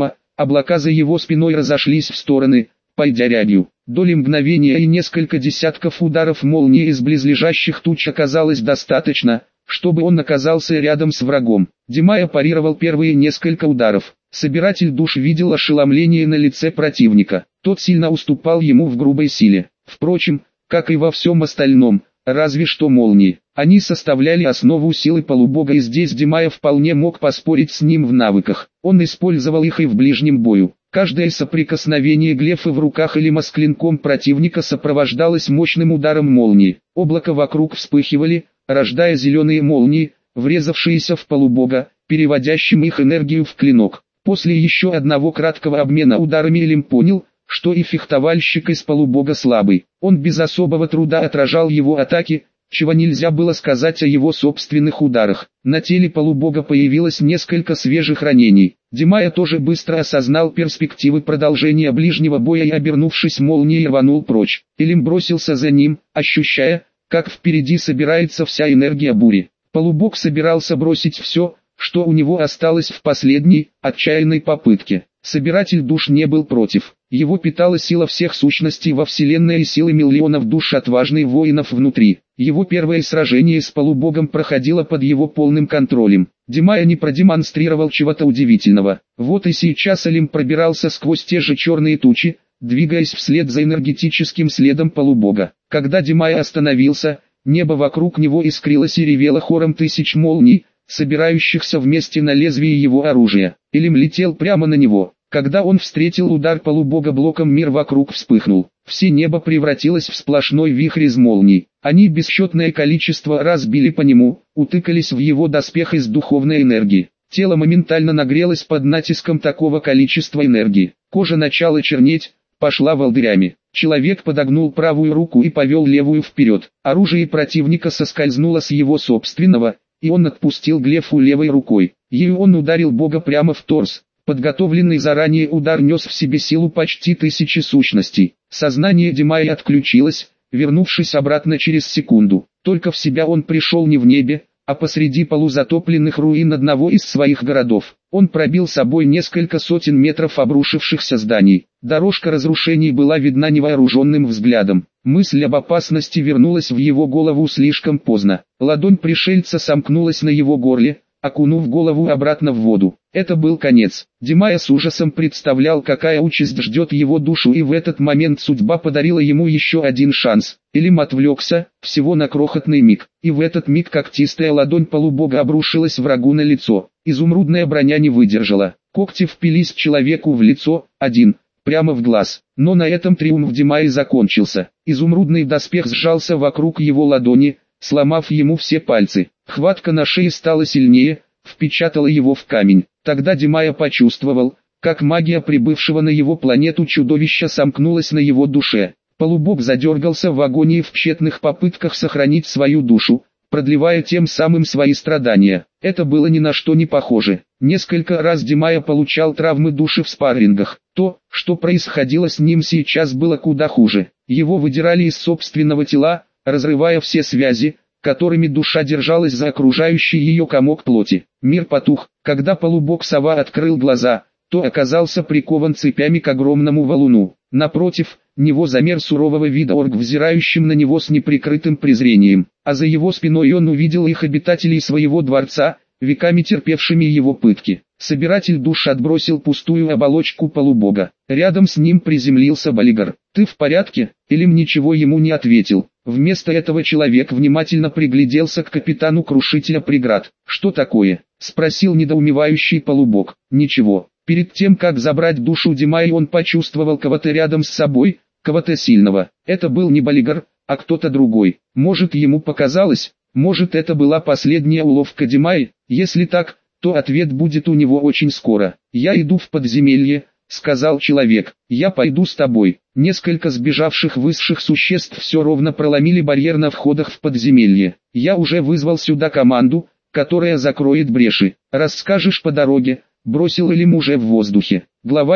облака за его спиной разошлись в стороны, пойдя рябью. Доли мгновения и несколько десятков ударов молнии из близлежащих туч оказалось достаточно, чтобы он оказался рядом с врагом. Димая парировал первые несколько ударов. Собиратель душ видел ошеломление на лице противника. Тот сильно уступал ему в грубой силе. Впрочем, как и во всем остальном, разве что молнии. Они составляли основу силы полубога, и здесь Димая вполне мог поспорить с ним в навыках. Он использовал их и в ближнем бою. Каждое соприкосновение глефа в руках или с клинком противника сопровождалось мощным ударом молнии. Облака вокруг вспыхивали, рождая зеленые молнии, врезавшиеся в полубога, переводящим их энергию в клинок. После еще одного краткого обмена ударами Элим понял, что и фехтовальщик из полубога слабый. Он без особого труда отражал его атаки, чего нельзя было сказать о его собственных ударах. На теле полубога появилось несколько свежих ранений. Димая тоже быстро осознал перспективы продолжения ближнего боя и, обернувшись молнией, рванул прочь. Элим бросился за ним, ощущая, как впереди собирается вся энергия бури. Полубог собирался бросить все, что у него осталось в последней, отчаянной попытке. Собиратель душ не был против. Его питала сила всех сущностей во вселенной и силы миллионов душ отважных воинов внутри. Его первое сражение с полубогом проходило под его полным контролем. Димая не продемонстрировал чего-то удивительного. Вот и сейчас Элим пробирался сквозь те же черные тучи, двигаясь вслед за энергетическим следом полубога. Когда Димая остановился, небо вокруг него искрилось и ревело хором тысяч молний, собирающихся вместе на лезвие его оружия. Элим летел прямо на него. Когда он встретил удар полубога блоком, мир вокруг вспыхнул. Все небо превратилось в сплошной вихрь из молний. Они бесчетное количество раз били по нему, утыкались в его доспех из духовной энергии. Тело моментально нагрелось под натиском такого количества энергии. Кожа начала чернеть, пошла волдырями. Человек подогнул правую руку и повел левую вперед. Оружие противника соскользнуло с его собственного, и он отпустил глефу левой рукой. Ею он ударил бога прямо в торс. Подготовленный заранее удар нес в себе силу почти 1000 сущностей. Сознание Димая отключилось, вернувшись обратно через секунду. Только в себя он пришел не в небе, а посреди полузатопленных руин одного из своих городов. Он пробил собой несколько сотен метров обрушившихся зданий. Дорожка разрушений была видна невооруженным взглядом. Мысль об опасности вернулась в его голову слишком поздно. Ладонь пришельца сомкнулась на его горле, окунув голову обратно в воду. Это был конец. Димая с ужасом представлял, какая участь ждет его душу, и в этот момент судьба подарила ему еще один шанс. Элим отвлекся, всего на крохотный миг, и в этот миг когтистая ладонь полубога обрушилась врагу на лицо. Изумрудная броня не выдержала. Когти впились человеку в лицо, один, прямо в глаз. Но на этом триумф Димаи закончился. Изумрудный доспех сжался вокруг его ладони, сломав ему все пальцы. Хватка на шее стала сильнее, впечатала его в камень. Тогда Димая почувствовал, как магия прибывшего на его планету чудовища сомкнулась на его душе. Полубог задергался в агонии в тщетных попытках сохранить свою душу, продлевая тем самым свои страдания. Это было ни на что не похоже. Несколько раз Димая получал травмы души в спаррингах. То, что происходило с ним сейчас, было куда хуже. Его выдирали из собственного тела, разрывая все связи, которыми душа держалась за окружающий ее комок плоти. Мир потух. Когда полубог-сова открыл глаза, то оказался прикован цепями к огромному валуну. Напротив него замер сурового вида орк, взирающим на него с неприкрытым презрением. А за его спиной он увидел их обитателей своего дворца, веками терпевшими его пытки. Собиратель душ отбросил пустую оболочку полубога. Рядом с ним приземлился Балигар. «Ты в порядке?» Элим ничего ему не ответил. Вместо этого человек внимательно пригляделся к капитану крушителя преград. «Что такое?» — спросил недоумевающий полубог. «Ничего». Перед тем, как забрать душу Димаи, он почувствовал кого-то рядом с собой, кого-то сильного. Это был не Балигар, а кто-то другой. Может, ему показалось, может, это была последняя уловка Димаи. Если так, то ответ будет у него очень скоро. «Я иду в подземелье», — сказал человек. «Я пойду с тобой». Несколько сбежавших высших существ все ровно проломили барьер на входах в подземелье. «Я уже вызвал сюда команду, которая закроет бреши. Расскажешь по дороге», — бросил Элим уже в воздухе. Глава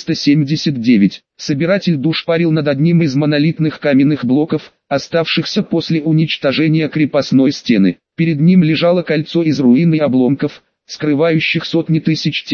479. Собиратель душ парил над одним из монолитных каменных блоков, оставшихся после уничтожения крепостной стены. Перед ним лежало кольцо из руин и обломков, скрывающих сотни тысяч тел,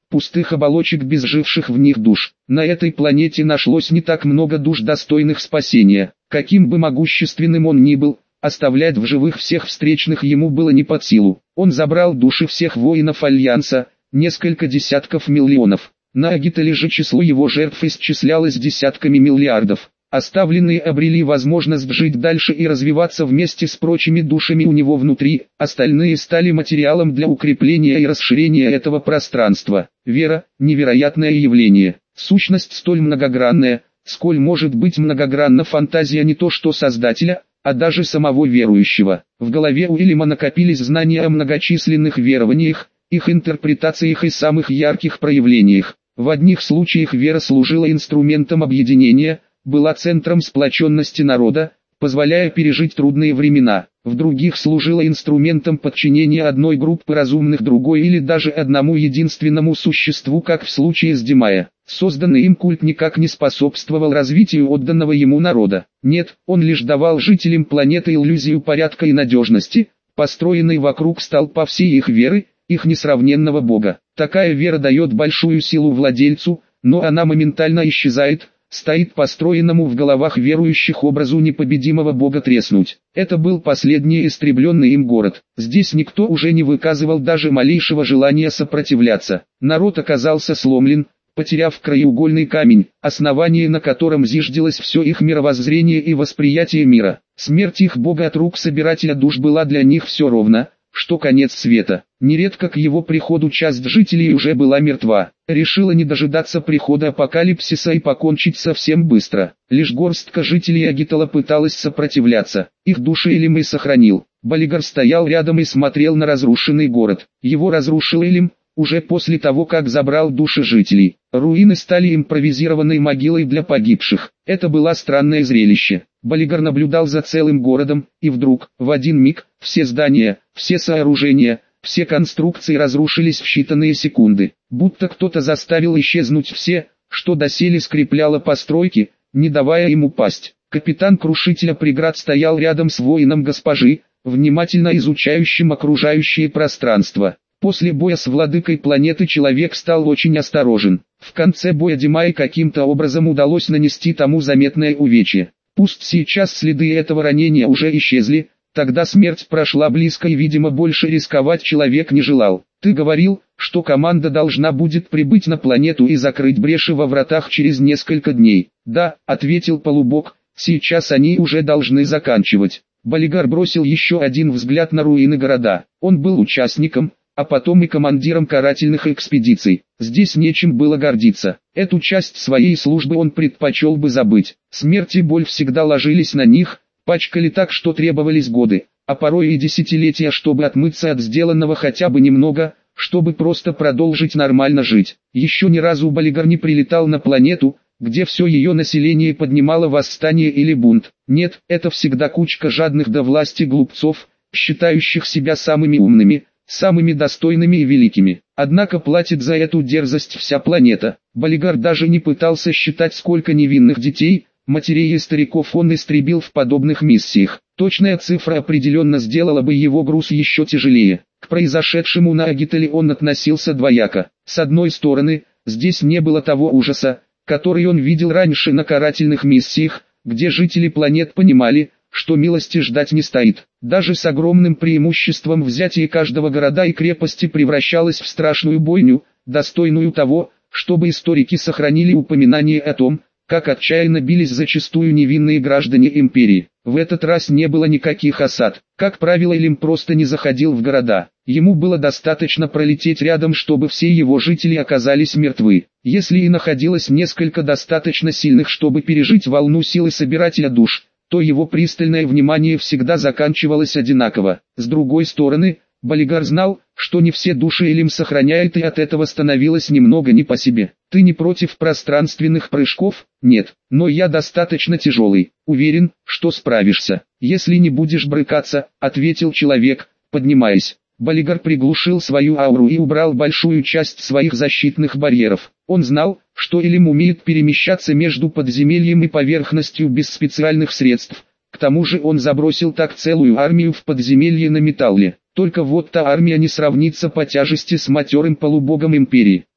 пустых оболочек без живших в них душ. На этой планете нашлось не так много душ, достойных спасения. Каким бы могущественным он ни был, оставлять в живых всех встречных ему было не под силу. Он забрал души всех воинов Альянса, несколько десятков миллионов. На Агитале же число его жертв исчислялось десятками миллиардов. Оставленные обрели возможность жить дальше и развиваться вместе с прочими душами у него внутри, остальные стали материалом для укрепления и расширения этого пространства. Вера – невероятное явление, сущность столь многогранная, сколь может быть многогранна фантазия не то что Создателя, а даже самого верующего. В голове Уильяма накопились знания о многочисленных верованиях, их интерпретациях и самых ярких проявлениях. В одних случаях вера служила инструментом объединения, была центром сплоченности народа, позволяя пережить трудные времена. В других служила инструментом подчинения одной группы разумных другой или даже одному единственному существу, как в случае с Демая. Созданный им культ никак не способствовал развитию отданного ему народа. Нет, он лишь давал жителям планеты иллюзию порядка и надежности, построенной вокруг столпа всей их веры, их несравненного Бога. Такая вера дает большую силу владельцу, но она моментально исчезает, стоит построенному в головах верующих образу непобедимого Бога треснуть. Это был последний истребленный им город. Здесь никто уже не выказывал даже малейшего желания сопротивляться. Народ оказался сломлен, потеряв краеугольный камень, основание на котором зиждилось все их мировоззрение и восприятие мира. Смерть их Бога от рук собирателя душ была для них все ровно, что конец света. Нередко к его приходу часть жителей уже была мертва, решила не дожидаться прихода апокалипсиса и покончить совсем быстро. Лишь горстка жителей Агитала пыталась сопротивляться, их души Элим и сохранил. Балигар стоял рядом и смотрел на разрушенный город. Его разрушил Элим, уже после того как забрал души жителей. Руины стали импровизированной могилой для погибших. Это было странное зрелище. Балигар наблюдал за целым городом, и вдруг, в один миг, все здания, все сооружения, все конструкции разрушились в считанные секунды. Будто кто-то заставил исчезнуть все, что доселе скрепляло постройки, не давая им упасть. Капитан крушителя преград стоял рядом с воином госпожи, внимательно изучающим окружающее пространство. После боя с владыкой планеты человек стал очень осторожен. В конце боя Демае каким-то образом удалось нанести тому заметное увечье. Пусть сейчас следы этого ранения уже исчезли, тогда смерть прошла близко и видимо больше рисковать человек не желал. Ты говорил, что команда должна будет прибыть на планету и закрыть бреши во вратах через несколько дней. Да, ответил полубог, сейчас они уже должны заканчивать. Балигар бросил еще один взгляд на руины города. Он был участником, а потом и командиром карательных экспедиций. Здесь нечем было гордиться. Эту часть своей службы он предпочел бы забыть. Смерть и боль всегда ложились на них, пачкали так, что требовались годы, а порой и десятилетия, чтобы отмыться от сделанного хотя бы немного, чтобы просто продолжить нормально жить. Еще ни разу Балигар не прилетал на планету, где все ее население поднимало восстание или бунт. Нет, это всегда кучка жадных до власти глупцов, считающих себя самыми умными, самыми достойными и великими. Однако платит за эту дерзость вся планета. Балигар даже не пытался считать, сколько невинных детей, матерей и стариков он истребил в подобных миссиях. Точная цифра определенно сделала бы его груз еще тяжелее. К произошедшему на Агитале он относился двояко. С одной стороны, здесь не было того ужаса, который он видел раньше на карательных миссиях, где жители планет понимали, что милости ждать не стоит. Даже с огромным преимуществом взятие каждого города и крепости превращалось в страшную бойню, достойную того, чтобы историки сохранили упоминание о том, как отчаянно бились зачастую невинные граждане империи. В этот раз не было никаких осад. Как правило, Элим просто не заходил в города. Ему было достаточно пролететь рядом, чтобы все его жители оказались мертвы. Если и находилось несколько достаточно сильных, чтобы пережить волну силы собирателя душ, то его пристальное внимание всегда заканчивалось одинаково. С другой стороны, Балигар знал, что не все души Элим сохраняет, и от этого становилось немного не по себе. Ты не против пространственных прыжков? Нет, но я достаточно тяжелый. Уверен, что справишься. Если не будешь брыкаться, ответил человек, поднимаясь. Балигар приглушил свою ауру и убрал большую часть своих защитных барьеров. Он знал, что Элим умеет перемещаться между подземельем и поверхностью без специальных средств. К тому же он забросил так целую армию в подземелье на Металле. Только вот та армия не сравнится по тяжести с матерым полубогом империи.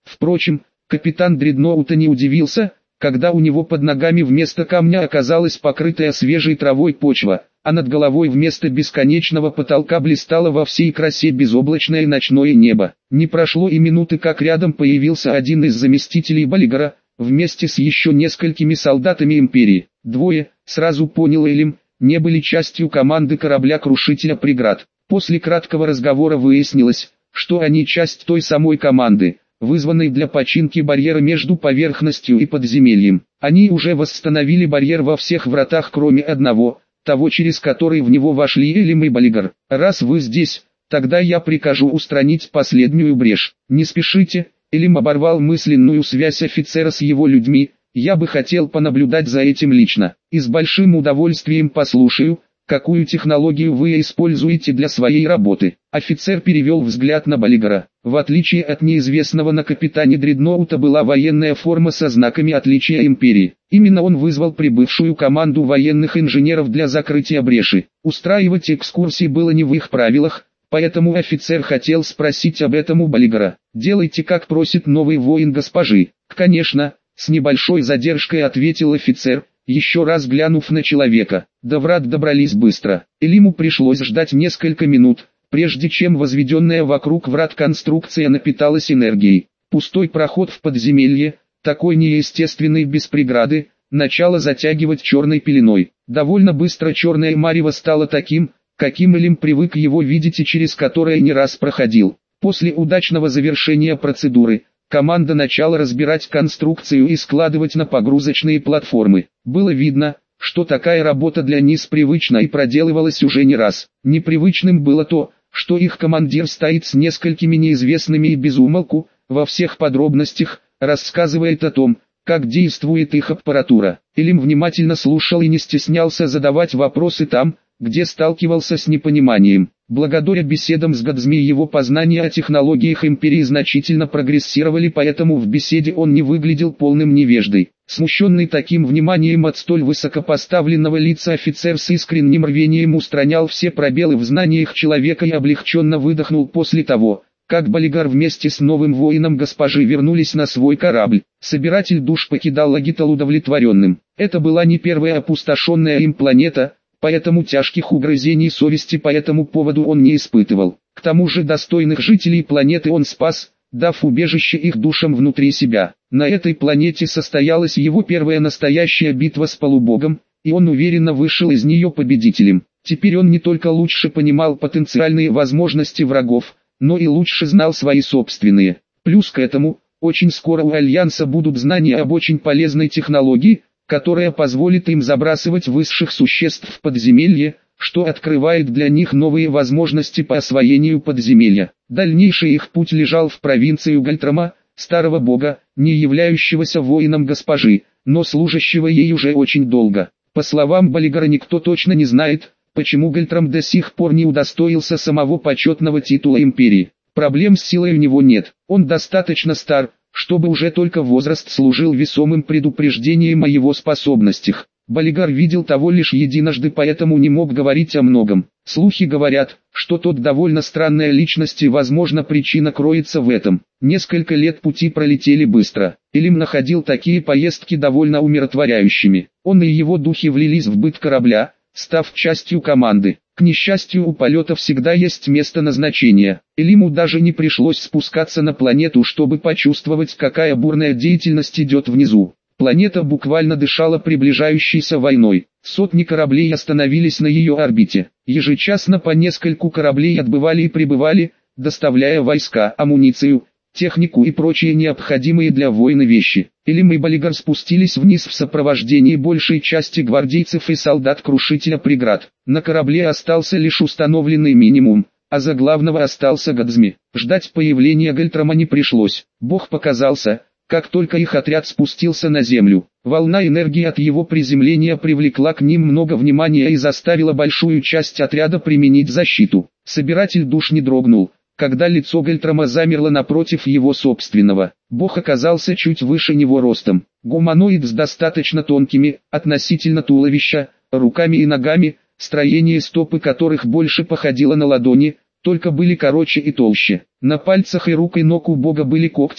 Впрочем, капитан дредноута не удивился, когда у него под ногами вместо камня оказалась покрытая свежей травой почва, а над головой вместо бесконечного потолка блистало во всей красе безоблачное ночное небо. Не прошло и минуты, как рядом появился один из заместителей Баллигара, вместе с еще несколькими солдатами Империи. Двое, сразу понял Элим, не были частью команды корабля-крушителя преград. После краткого разговора выяснилось, что они часть той самой команды, вызванной для починки барьера между поверхностью и подземельем. Они уже восстановили барьер во всех вратах, кроме одного, того, через который в него вошли Элим и Баллигар. Раз вы здесь, тогда я прикажу устранить последнюю брешь. Не спешите, Элим оборвал мысленную связь офицера с его людьми, я бы хотел понаблюдать за этим лично, и с большим удовольствием послушаю, какую технологию вы используете для своей работы. Офицер перевел взгляд на Баллигара. В отличие от неизвестного на капитане дредноута была военная форма со знаками отличия Империи. Именно он вызвал прибывшую команду военных инженеров для закрытия бреши. Устраивать экскурсии было не в их правилах, поэтому офицер хотел спросить об этом у Баллигара. «Делайте, как просит новый воин госпожи». «Конечно», с небольшой задержкой ответил офицер, еще раз глянув на человека. До врат добрались быстро. Элиму пришлось ждать несколько минут, прежде чем возведенная вокруг врат конструкция напиталась энергией. Пустой проход в подземелье, такой неестественный без преграды, начало затягивать черной пеленой. Довольно быстро черное марево стало таким, каким Элим привык его видеть и через которое не раз проходил. После удачного завершения процедуры, команда начала разбирать конструкцию и складывать на погрузочные платформы. Было видно, что такая работа для низ привычна и проделывалась уже не раз. Непривычным было то, что их командир стоит с несколькими неизвестными и без умолку, во всех подробностях, рассказывает о том, как действует их аппаратура. Элим внимательно слушал и не стеснялся задавать вопросы там, где сталкивался с непониманием. Благодаря беседам с Гадзми его познания о технологиях Империи значительно прогрессировали, поэтому в беседе он не выглядел полным невеждой. Смущенный таким вниманием от столь высокопоставленного лица, офицер с искренним рвением устранял все пробелы в знаниях человека и облегченно выдохнул после того, как Баллигар вместе с новым воином госпожи вернулись на свой корабль. Собиратель душ покидал Лагитал удовлетворенным. Это была не первая опустошенная им планета, поэтому тяжких угрызений совести по этому поводу он не испытывал. К тому же достойных жителей планеты он спас, дав убежище их душам внутри себя. На этой планете состоялась его первая настоящая битва с полубогом, и он уверенно вышел из нее победителем. Теперь он не только лучше понимал потенциальные возможности врагов, но и лучше знал свои собственные. Плюс к этому, очень скоро у Альянса будут знания об очень полезной технологии, которая позволит им забрасывать высших существ в подземелье, что открывает для них новые возможности по освоению подземелья. Дальнейший их путь лежал в провинцию Гальтрама, старого бога, не являющегося воином госпожи, но служащего ей уже очень долго. По словам Баллигара, никто точно не знает, почему Гальтрам до сих пор не удостоился самого почетного титула Империи. Проблем с силой у него нет, он достаточно стар, чтобы уже только возраст служил весомым предупреждением о его способностях. Баллигар видел того лишь единожды, поэтому не мог говорить о многом. Слухи говорят, что тот довольно странная личность и, возможно, причина кроется в этом. Несколько лет пути пролетели быстро. Элим находил такие поездки довольно умиротворяющими. Он и его духи влились в быт корабля, став частью команды. К несчастью, у полета всегда есть место назначения. Элиму даже не пришлось спускаться на планету, чтобы почувствовать, какая бурная деятельность идет внизу. Планета буквально дышала приближающейся войной. Сотни кораблей остановились на ее орбите. Ежечасно по нескольку кораблей отбывали и прибывали, доставляя войска, амуницию, технику и прочие необходимые для войны вещи. Элим и Баллигар спустились вниз в сопровождении большей части гвардейцев и солдат-крушителя преград. На корабле остался лишь установленный минимум, а за главного остался Гадзми. Ждать появления Гальтрама не пришлось. Бог показался, как только их отряд спустился на землю. Волна энергии от его приземления привлекла к ним много внимания и заставила большую часть отряда применить защиту. Собиратель душ не дрогнул, когда лицо Гальтрама замерло напротив его собственного. Бог оказался чуть выше него ростом. Гуманоид с достаточно тонкими, относительно туловища, руками и ногами, строение стопы которых больше походило на ладони, только были короче и толще. На пальцах и рук и ног у Бога были когти,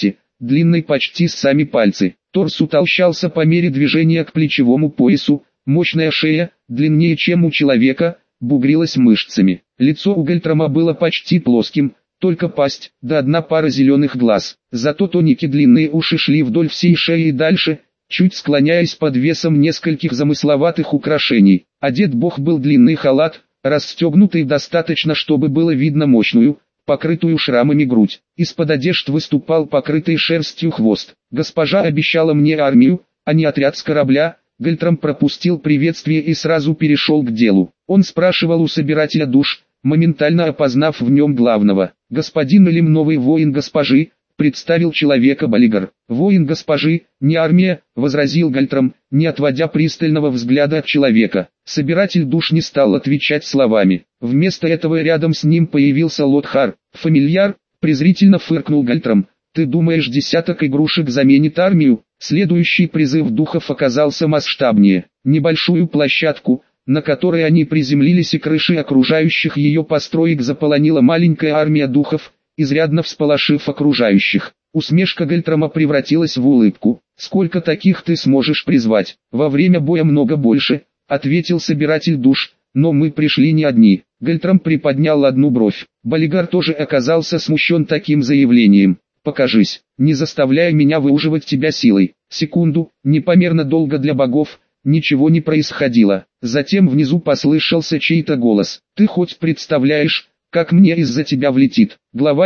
длинной почти с сами пальцы. Торс утолщался по мере движения к плечевому поясу, мощная шея, длиннее чем у человека, бугрилась мышцами. Лицо у Гальтрама было почти плоским, только пасть, да одна пара зеленых глаз. Зато тонкие длинные уши шли вдоль всей шеи и дальше, чуть склоняясь под весом нескольких замысловатых украшений. Одет бог был длинный халат, расстегнутый достаточно, чтобы было видно мощную, покрытую шрамами грудь. Из-под одежд выступал покрытый шерстью хвост. «Госпожа обещала мне армию, а не отряд с корабля». Гальтрам пропустил приветствие и сразу перешел к делу. Он спрашивал у собирателя душ, моментально опознав в нем главного. «Господин Элим, новый воин госпожи», — представил человека Балигар. «Воин госпожи, не армия», — возразил Гальтрам, не отводя пристального взгляда от человека. Собиратель душ не стал отвечать словами. Вместо этого рядом с ним появился Лотхар. «Фамильяр», — презрительно фыркнул Гальтрам. «Ты думаешь, десяток игрушек заменит армию?» Следующий призыв духов оказался масштабнее. Небольшую площадку, на которой они приземлились, и крыши окружающих ее построек заполонила маленькая армия духов, изрядно всполошив окружающих. Усмешка Гальтрама превратилась в улыбку. «Сколько таких ты сможешь призвать?» «Во время боя много больше», — ответил собиратель душ, — «но мы пришли не одни». Гальтрам приподнял одну бровь. Балигар тоже оказался смущен таким заявлением. «Покажись, не заставляй меня выуживать тебя силой». Секунду, непомерно долго для богов, ничего не происходило. Затем внизу послышался чей-то голос. «Ты хоть представляешь, как мне из-за тебя влетит?» Глава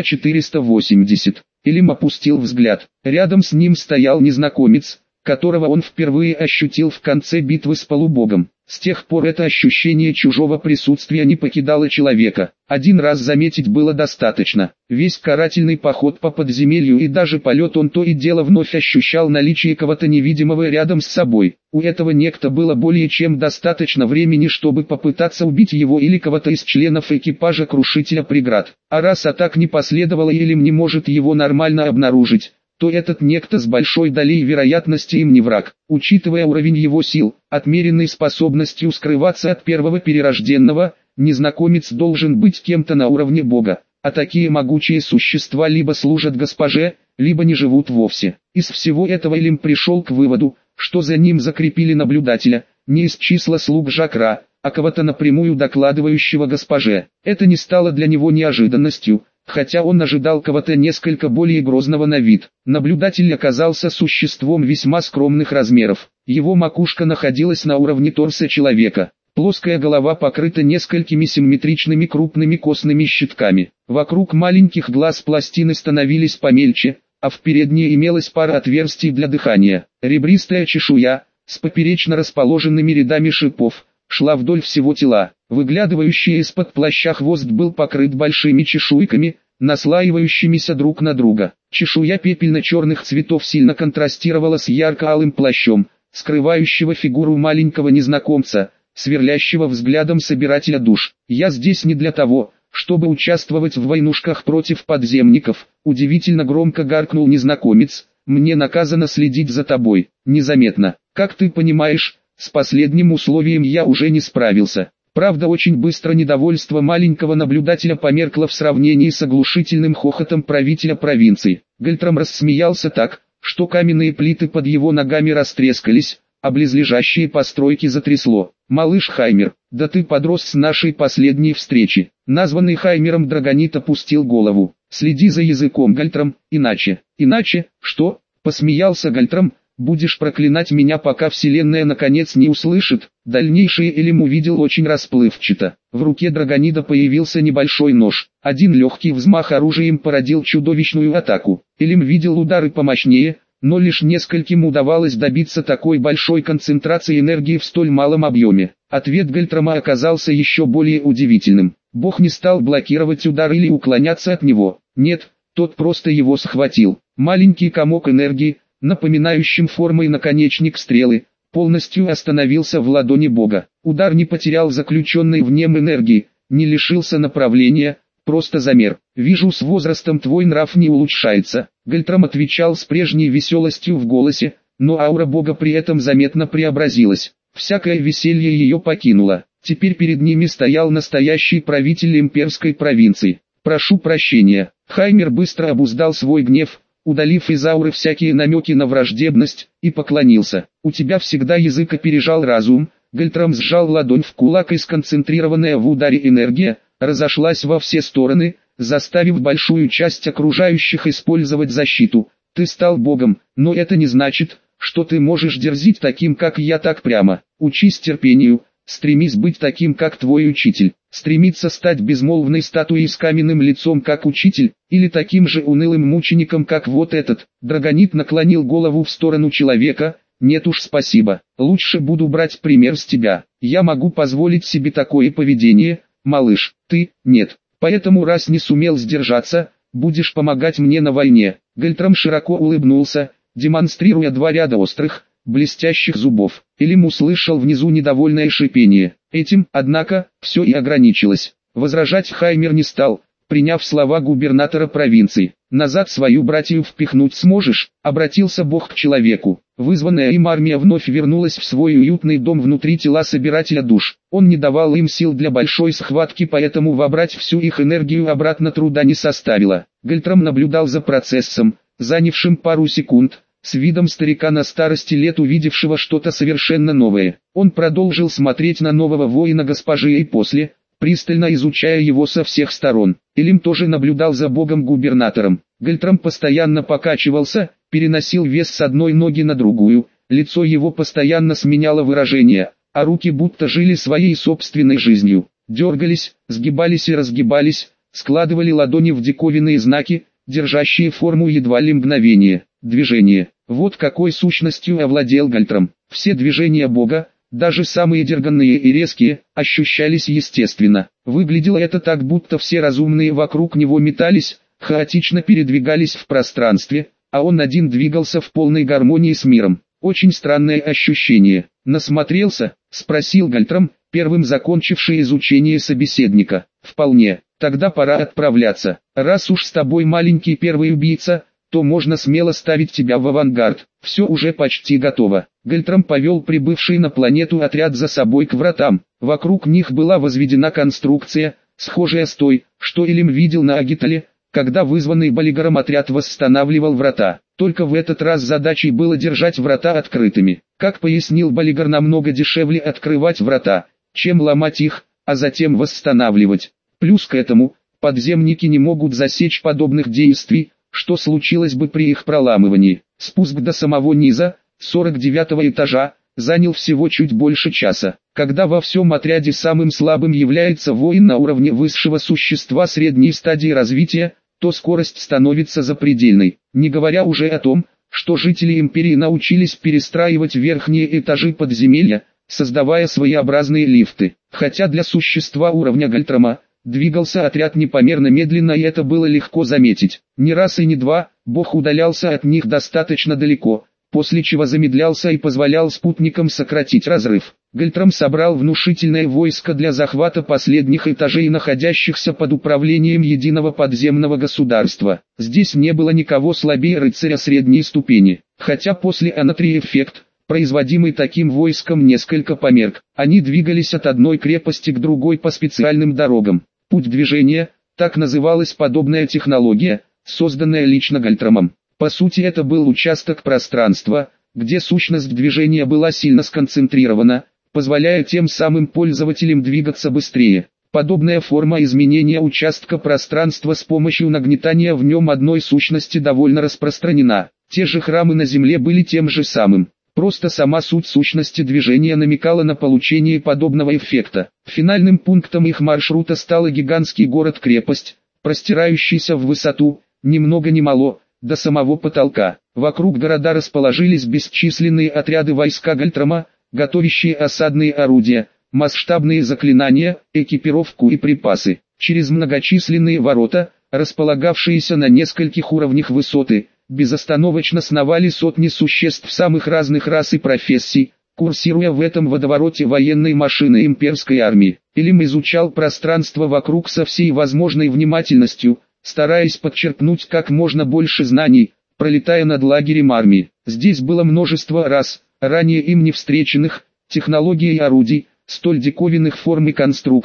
480. Элим опустил взгляд. Рядом с ним стоял незнакомец, которого он впервые ощутил в конце битвы с полубогом. С тех пор это ощущение чужого присутствия не покидало человека. Один раз заметить было достаточно. Весь карательный поход по подземелью и даже полет он то и дело вновь ощущал наличие кого-то невидимого рядом с собой. У этого некто было более чем достаточно времени, чтобы попытаться убить его или кого-то из членов экипажа Крушителя Преград. А раз атак не последовало или не может его нормально обнаружить, то этот некто с большой долей вероятности им не враг. Учитывая уровень его сил, отмеренной способностью скрываться от первого перерожденного, незнакомец должен быть кем-то на уровне бога, а такие могучие существа либо служат госпоже, либо не живут вовсе. Из всего этого Элим пришел к выводу, что за ним закрепили наблюдателя, не из числа слуг Жакра, а кого-то напрямую докладывающего госпоже. Это не стало для него неожиданностью, хотя он ожидал кого-то несколько более грозного на вид. Наблюдатель оказался существом весьма скромных размеров. Его макушка находилась на уровне торса человека. Плоская голова покрыта несколькими симметричными крупными костными щитками. Вокруг маленьких глаз пластины становились помельче, а в передней имелась пара отверстий для дыхания. Ребристая чешуя, с поперечно расположенными рядами шипов, шла вдоль всего тела. Выглядывающий из-под плаща хвост был покрыт большими чешуйками, наслаивающимися друг на друга. Чешуя пепельно-черных цветов сильно контрастировала с ярко-алым плащом, скрывающего фигуру маленького незнакомца, сверлящего взглядом собирателя душ. «Я здесь не для того, чтобы участвовать в войнушках против подземников», удивительно громко гаркнул незнакомец. «Мне наказано следить за тобой, незаметно. Как ты понимаешь, с последним условием я уже не справился». Правда, очень быстро недовольство маленького наблюдателя померкло в сравнении с оглушительным хохотом правителя провинции. Гальтрам рассмеялся так, что каменные плиты под его ногами растрескались, а близлежащие постройки затрясло. «Малыш Хаймер, да ты подрос с нашей последней встречи». Названный Хаймером драгонит опустил голову. «Следи за языком, Гальтрам, иначе». «Иначе, что?» — посмеялся Гальтрам. «Будешь проклинать меня, пока вселенная наконец не услышит». Дальнейшее Элим увидел очень расплывчато. В руке драгонида появился небольшой нож. Один легкий взмах оружием породил чудовищную атаку. Элим видел удары помощнее, но лишь нескольким удавалось добиться такой большой концентрации энергии в столь малом объеме. Ответ Гальтрама оказался еще более удивительным. Бог не стал блокировать удар или уклоняться от него. Нет, тот просто его схватил. Маленький комок энергии, напоминающим формой наконечник стрелы, полностью остановился в ладони Бога. Удар не потерял заключенной в нем энергии, не лишился направления, просто замер. «Вижу, с возрастом твой нрав не улучшается», — Гальтрам отвечал с прежней веселостью в голосе, но аура Бога при этом заметно преобразилась. Всякое веселье ее покинуло. Теперь перед ними стоял настоящий правитель имперской провинции. «Прошу прощения». Хаймер быстро обуздал свой гнев. удалив из ауры всякие намеки на враждебность, и поклонился. «У тебя всегда язык опережал разум». Гальтрам сжал ладонь в кулак, и сконцентрированная в ударе энергия разошлась во все стороны, заставив большую часть окружающих использовать защиту. «Ты стал богом, но это не значит, что ты можешь дерзить таким, как я, так прямо. Учись терпению, стремись быть таким, как твой учитель. Стремиться стать безмолвной статуей с каменным лицом, как учитель, или таким же унылым мучеником, как вот этот». Драгонит наклонил голову в сторону человека. «Нет уж, спасибо. Лучше буду брать пример с тебя. Я могу позволить себе такое поведение, малыш. Ты – нет. Поэтому, раз не сумел сдержаться, будешь помогать мне на войне». Гальтрам широко улыбнулся, демонстрируя два ряда острых, блестящих зубов. Элим услышал внизу недовольное шипение. Этим, однако, все и ограничилось. Возражать Хаймер не стал, приняв слова губернатора провинции. «Назад свою братью впихнуть сможешь?» — обратился Бог к человеку. Вызванная им армия вновь вернулась в свой уютный дом внутри тела собирателя душ. Он не давал им сил для большой схватки, поэтому вобрать всю их энергию обратно труда не составило. Гальтрам наблюдал за процессом, занявшим пару секунд, с видом старика на старости лет, увидевшего что-то совершенно новое. Он продолжил смотреть на нового воина госпожи и после, пристально изучая его со всех сторон. Элим тоже наблюдал за богом-губернатором. Гальтрам постоянно покачивался, переносил вес с одной ноги на другую, лицо его постоянно сменяло выражение, а руки будто жили своей собственной жизнью. Дергались, сгибались и разгибались, складывали ладони в диковинные знаки, держащие форму едва ли мгновение. Движение. Вот какой сущностью овладел Гальтрам. Все движения бога, даже самые дерганные и резкие, ощущались естественно. Выглядело это так, будто все разумные вокруг него метались, хаотично передвигались в пространстве, а он один двигался в полной гармонии с миром. Очень странное ощущение. «Насмотрелся?» — спросил Гальтрам, первым закончивший изучение собеседника. «Вполне. Тогда пора отправляться. Раз уж с тобой маленький первый убийца, то можно смело ставить тебя в авангард. Все уже почти готово». Гальтрам повел прибывший на планету отряд за собой к вратам. Вокруг них была возведена конструкция, схожая с той, что Элим видел на Агитале, когда вызванный Балигаром отряд восстанавливал врата. Только в этот раз задачей было держать врата открытыми. Как пояснил Балигар, намного дешевле открывать врата, чем ломать их, а затем восстанавливать. Плюс к этому, подземники не могут засечь подобных действий, что случилось бы при их проламывании. Спуск до самого низа, 49-го этажа, занял всего чуть больше часа. Когда во всем отряде самым слабым является воин на уровне высшего существа средней стадии развития, то скорость становится запредельной. Не говоря уже о том, что жители империи научились перестраивать верхние этажи подземелья, создавая своеобразные лифты. Хотя для существа уровня Гальтрама двигался отряд непомерно медленно, и это было легко заметить. Не раз и не два, бог удалялся от них достаточно далеко, после чего замедлялся и позволял спутникам сократить разрыв. Гальтрам собрал внушительное войско для захвата последних этажей, находящихся под управлением единого подземного государства. Здесь не было никого слабее рыцаря средней ступени, хотя после анатрии эффект, производимый таким войском, несколько померк. Они двигались от одной крепости к другой по специальным дорогам. Путь движения, так называлась подобная технология, созданная лично Гальтрамом. По сути, это был участок пространства, где сущность движения была сильно сконцентрирована, позволяя тем самым пользователям двигаться быстрее. Подобная форма изменения участка пространства с помощью нагнетания в нем одной сущности довольно распространена. Те же храмы на Земле были тем же самым. Просто сама суть сущности движения намекала на получение подобного эффекта. Финальным пунктом их маршрута стал гигантский город-крепость, простирающийся в высоту, ни много ни мало, до самого потолка. Вокруг города расположились бесчисленные отряды войска Гальтрама, готовящие осадные орудия, масштабные заклинания, экипировку и припасы. Через многочисленные ворота, располагавшиеся на нескольких уровнях высоты, безостановочно сновали сотни существ самых разных рас и профессий, курсируя в этом водовороте военной машины имперской армии. Элим изучал пространство вокруг со всей возможной внимательностью, стараясь подчеркнуть как можно больше знаний, пролетая над лагерем армии. Здесь было множество рас, ранее им не встреченных, технологий и орудий, столь диковинных форм и конструкций,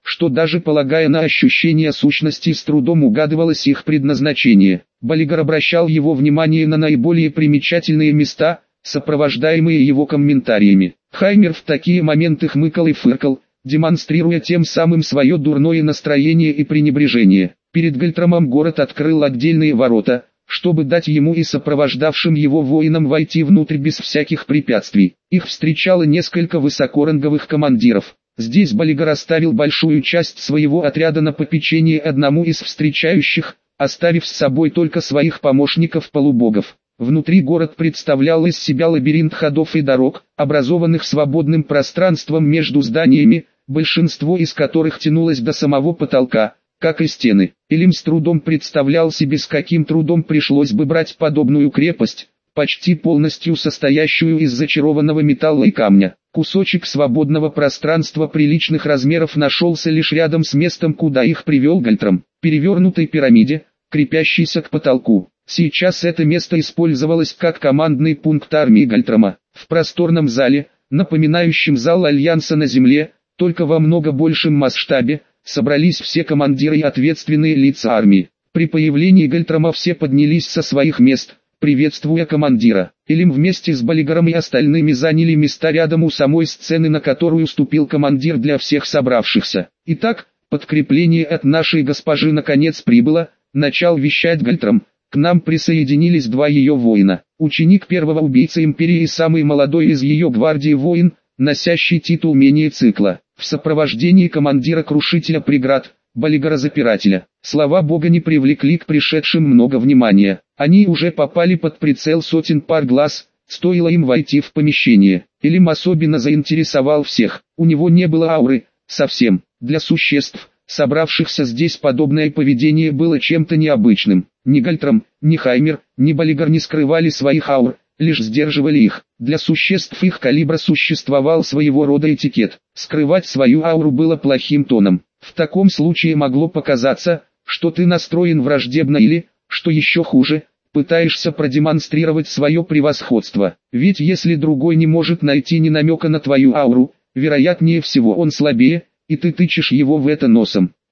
что даже полагая на ощущение сущности с трудом угадывалось их предназначение. Баллигар обращал его внимание на наиболее примечательные места, сопровождаемые его комментариями. Хаймер в такие моменты хмыкал и фыркал, демонстрируя тем самым свое дурное настроение и пренебрежение. Перед Гальтрамом город открыл отдельные ворота, чтобы дать ему и сопровождавшим его воинам войти внутрь без всяких препятствий. Их встречало несколько высокоранговых командиров. Здесь Баллигар оставил большую часть своего отряда на попечение одному из встречающих, оставив с собой только своих помощников-полубогов. Внутри город представлял из себя лабиринт ходов и дорог, образованных свободным пространством между зданиями, большинство из которых тянулось до самого потолка, как и стены. Элим с трудом представлял себе, с каким трудом пришлось бы брать подобную крепость, почти полностью состоящую из зачарованного металла и камня. Кусочек свободного пространства приличных размеров нашелся лишь рядом с местом, куда их привел Гальтрам, перевернутой пирамиде, крепящейся к потолку. Сейчас это место использовалось как командный пункт армии Гальтрама. В просторном зале, напоминающем зал Альянса на земле, только во много большем масштабе, собрались все командиры и ответственные лица армии. При появлении Гальтрама все поднялись со своих мест, приветствуя командира. Элим вместе с Баллигаром и остальными заняли места рядом у самой сцены, на которую ступил командир для всех собравшихся. «Итак, подкрепление от нашей госпожи наконец прибыло», — начал вещать Гальтрам. «К нам присоединились два ее воина. Ученик первого убийцы империи и самый молодой из ее гвардии воин, носящий титул менее цикла, в сопровождении командира крушителя преград, Баллигара-запирателя». Слова бога не привлекли к пришедшим много внимания. Они уже попали под прицел сотен пар глаз, стоило им войти в помещение. Элим особенно заинтересовал всех. У него не было ауры, совсем. Для существ, собравшихся здесь, подобное поведение было чем-то необычным. Ни Гальтрам, ни Хаймер, ни Баллигар не скрывали своих аур, лишь сдерживали их. Для существ их калибра существовал своего рода этикет. Скрывать свою ауру было плохим тоном. В таком случае могло показаться, что ты настроен враждебно или, что еще хуже, пытаешься продемонстрировать свое превосходство. Ведь если другой не может найти ни намека на твою ауру, вероятнее всего он слабее, и ты тычешь его в это носом.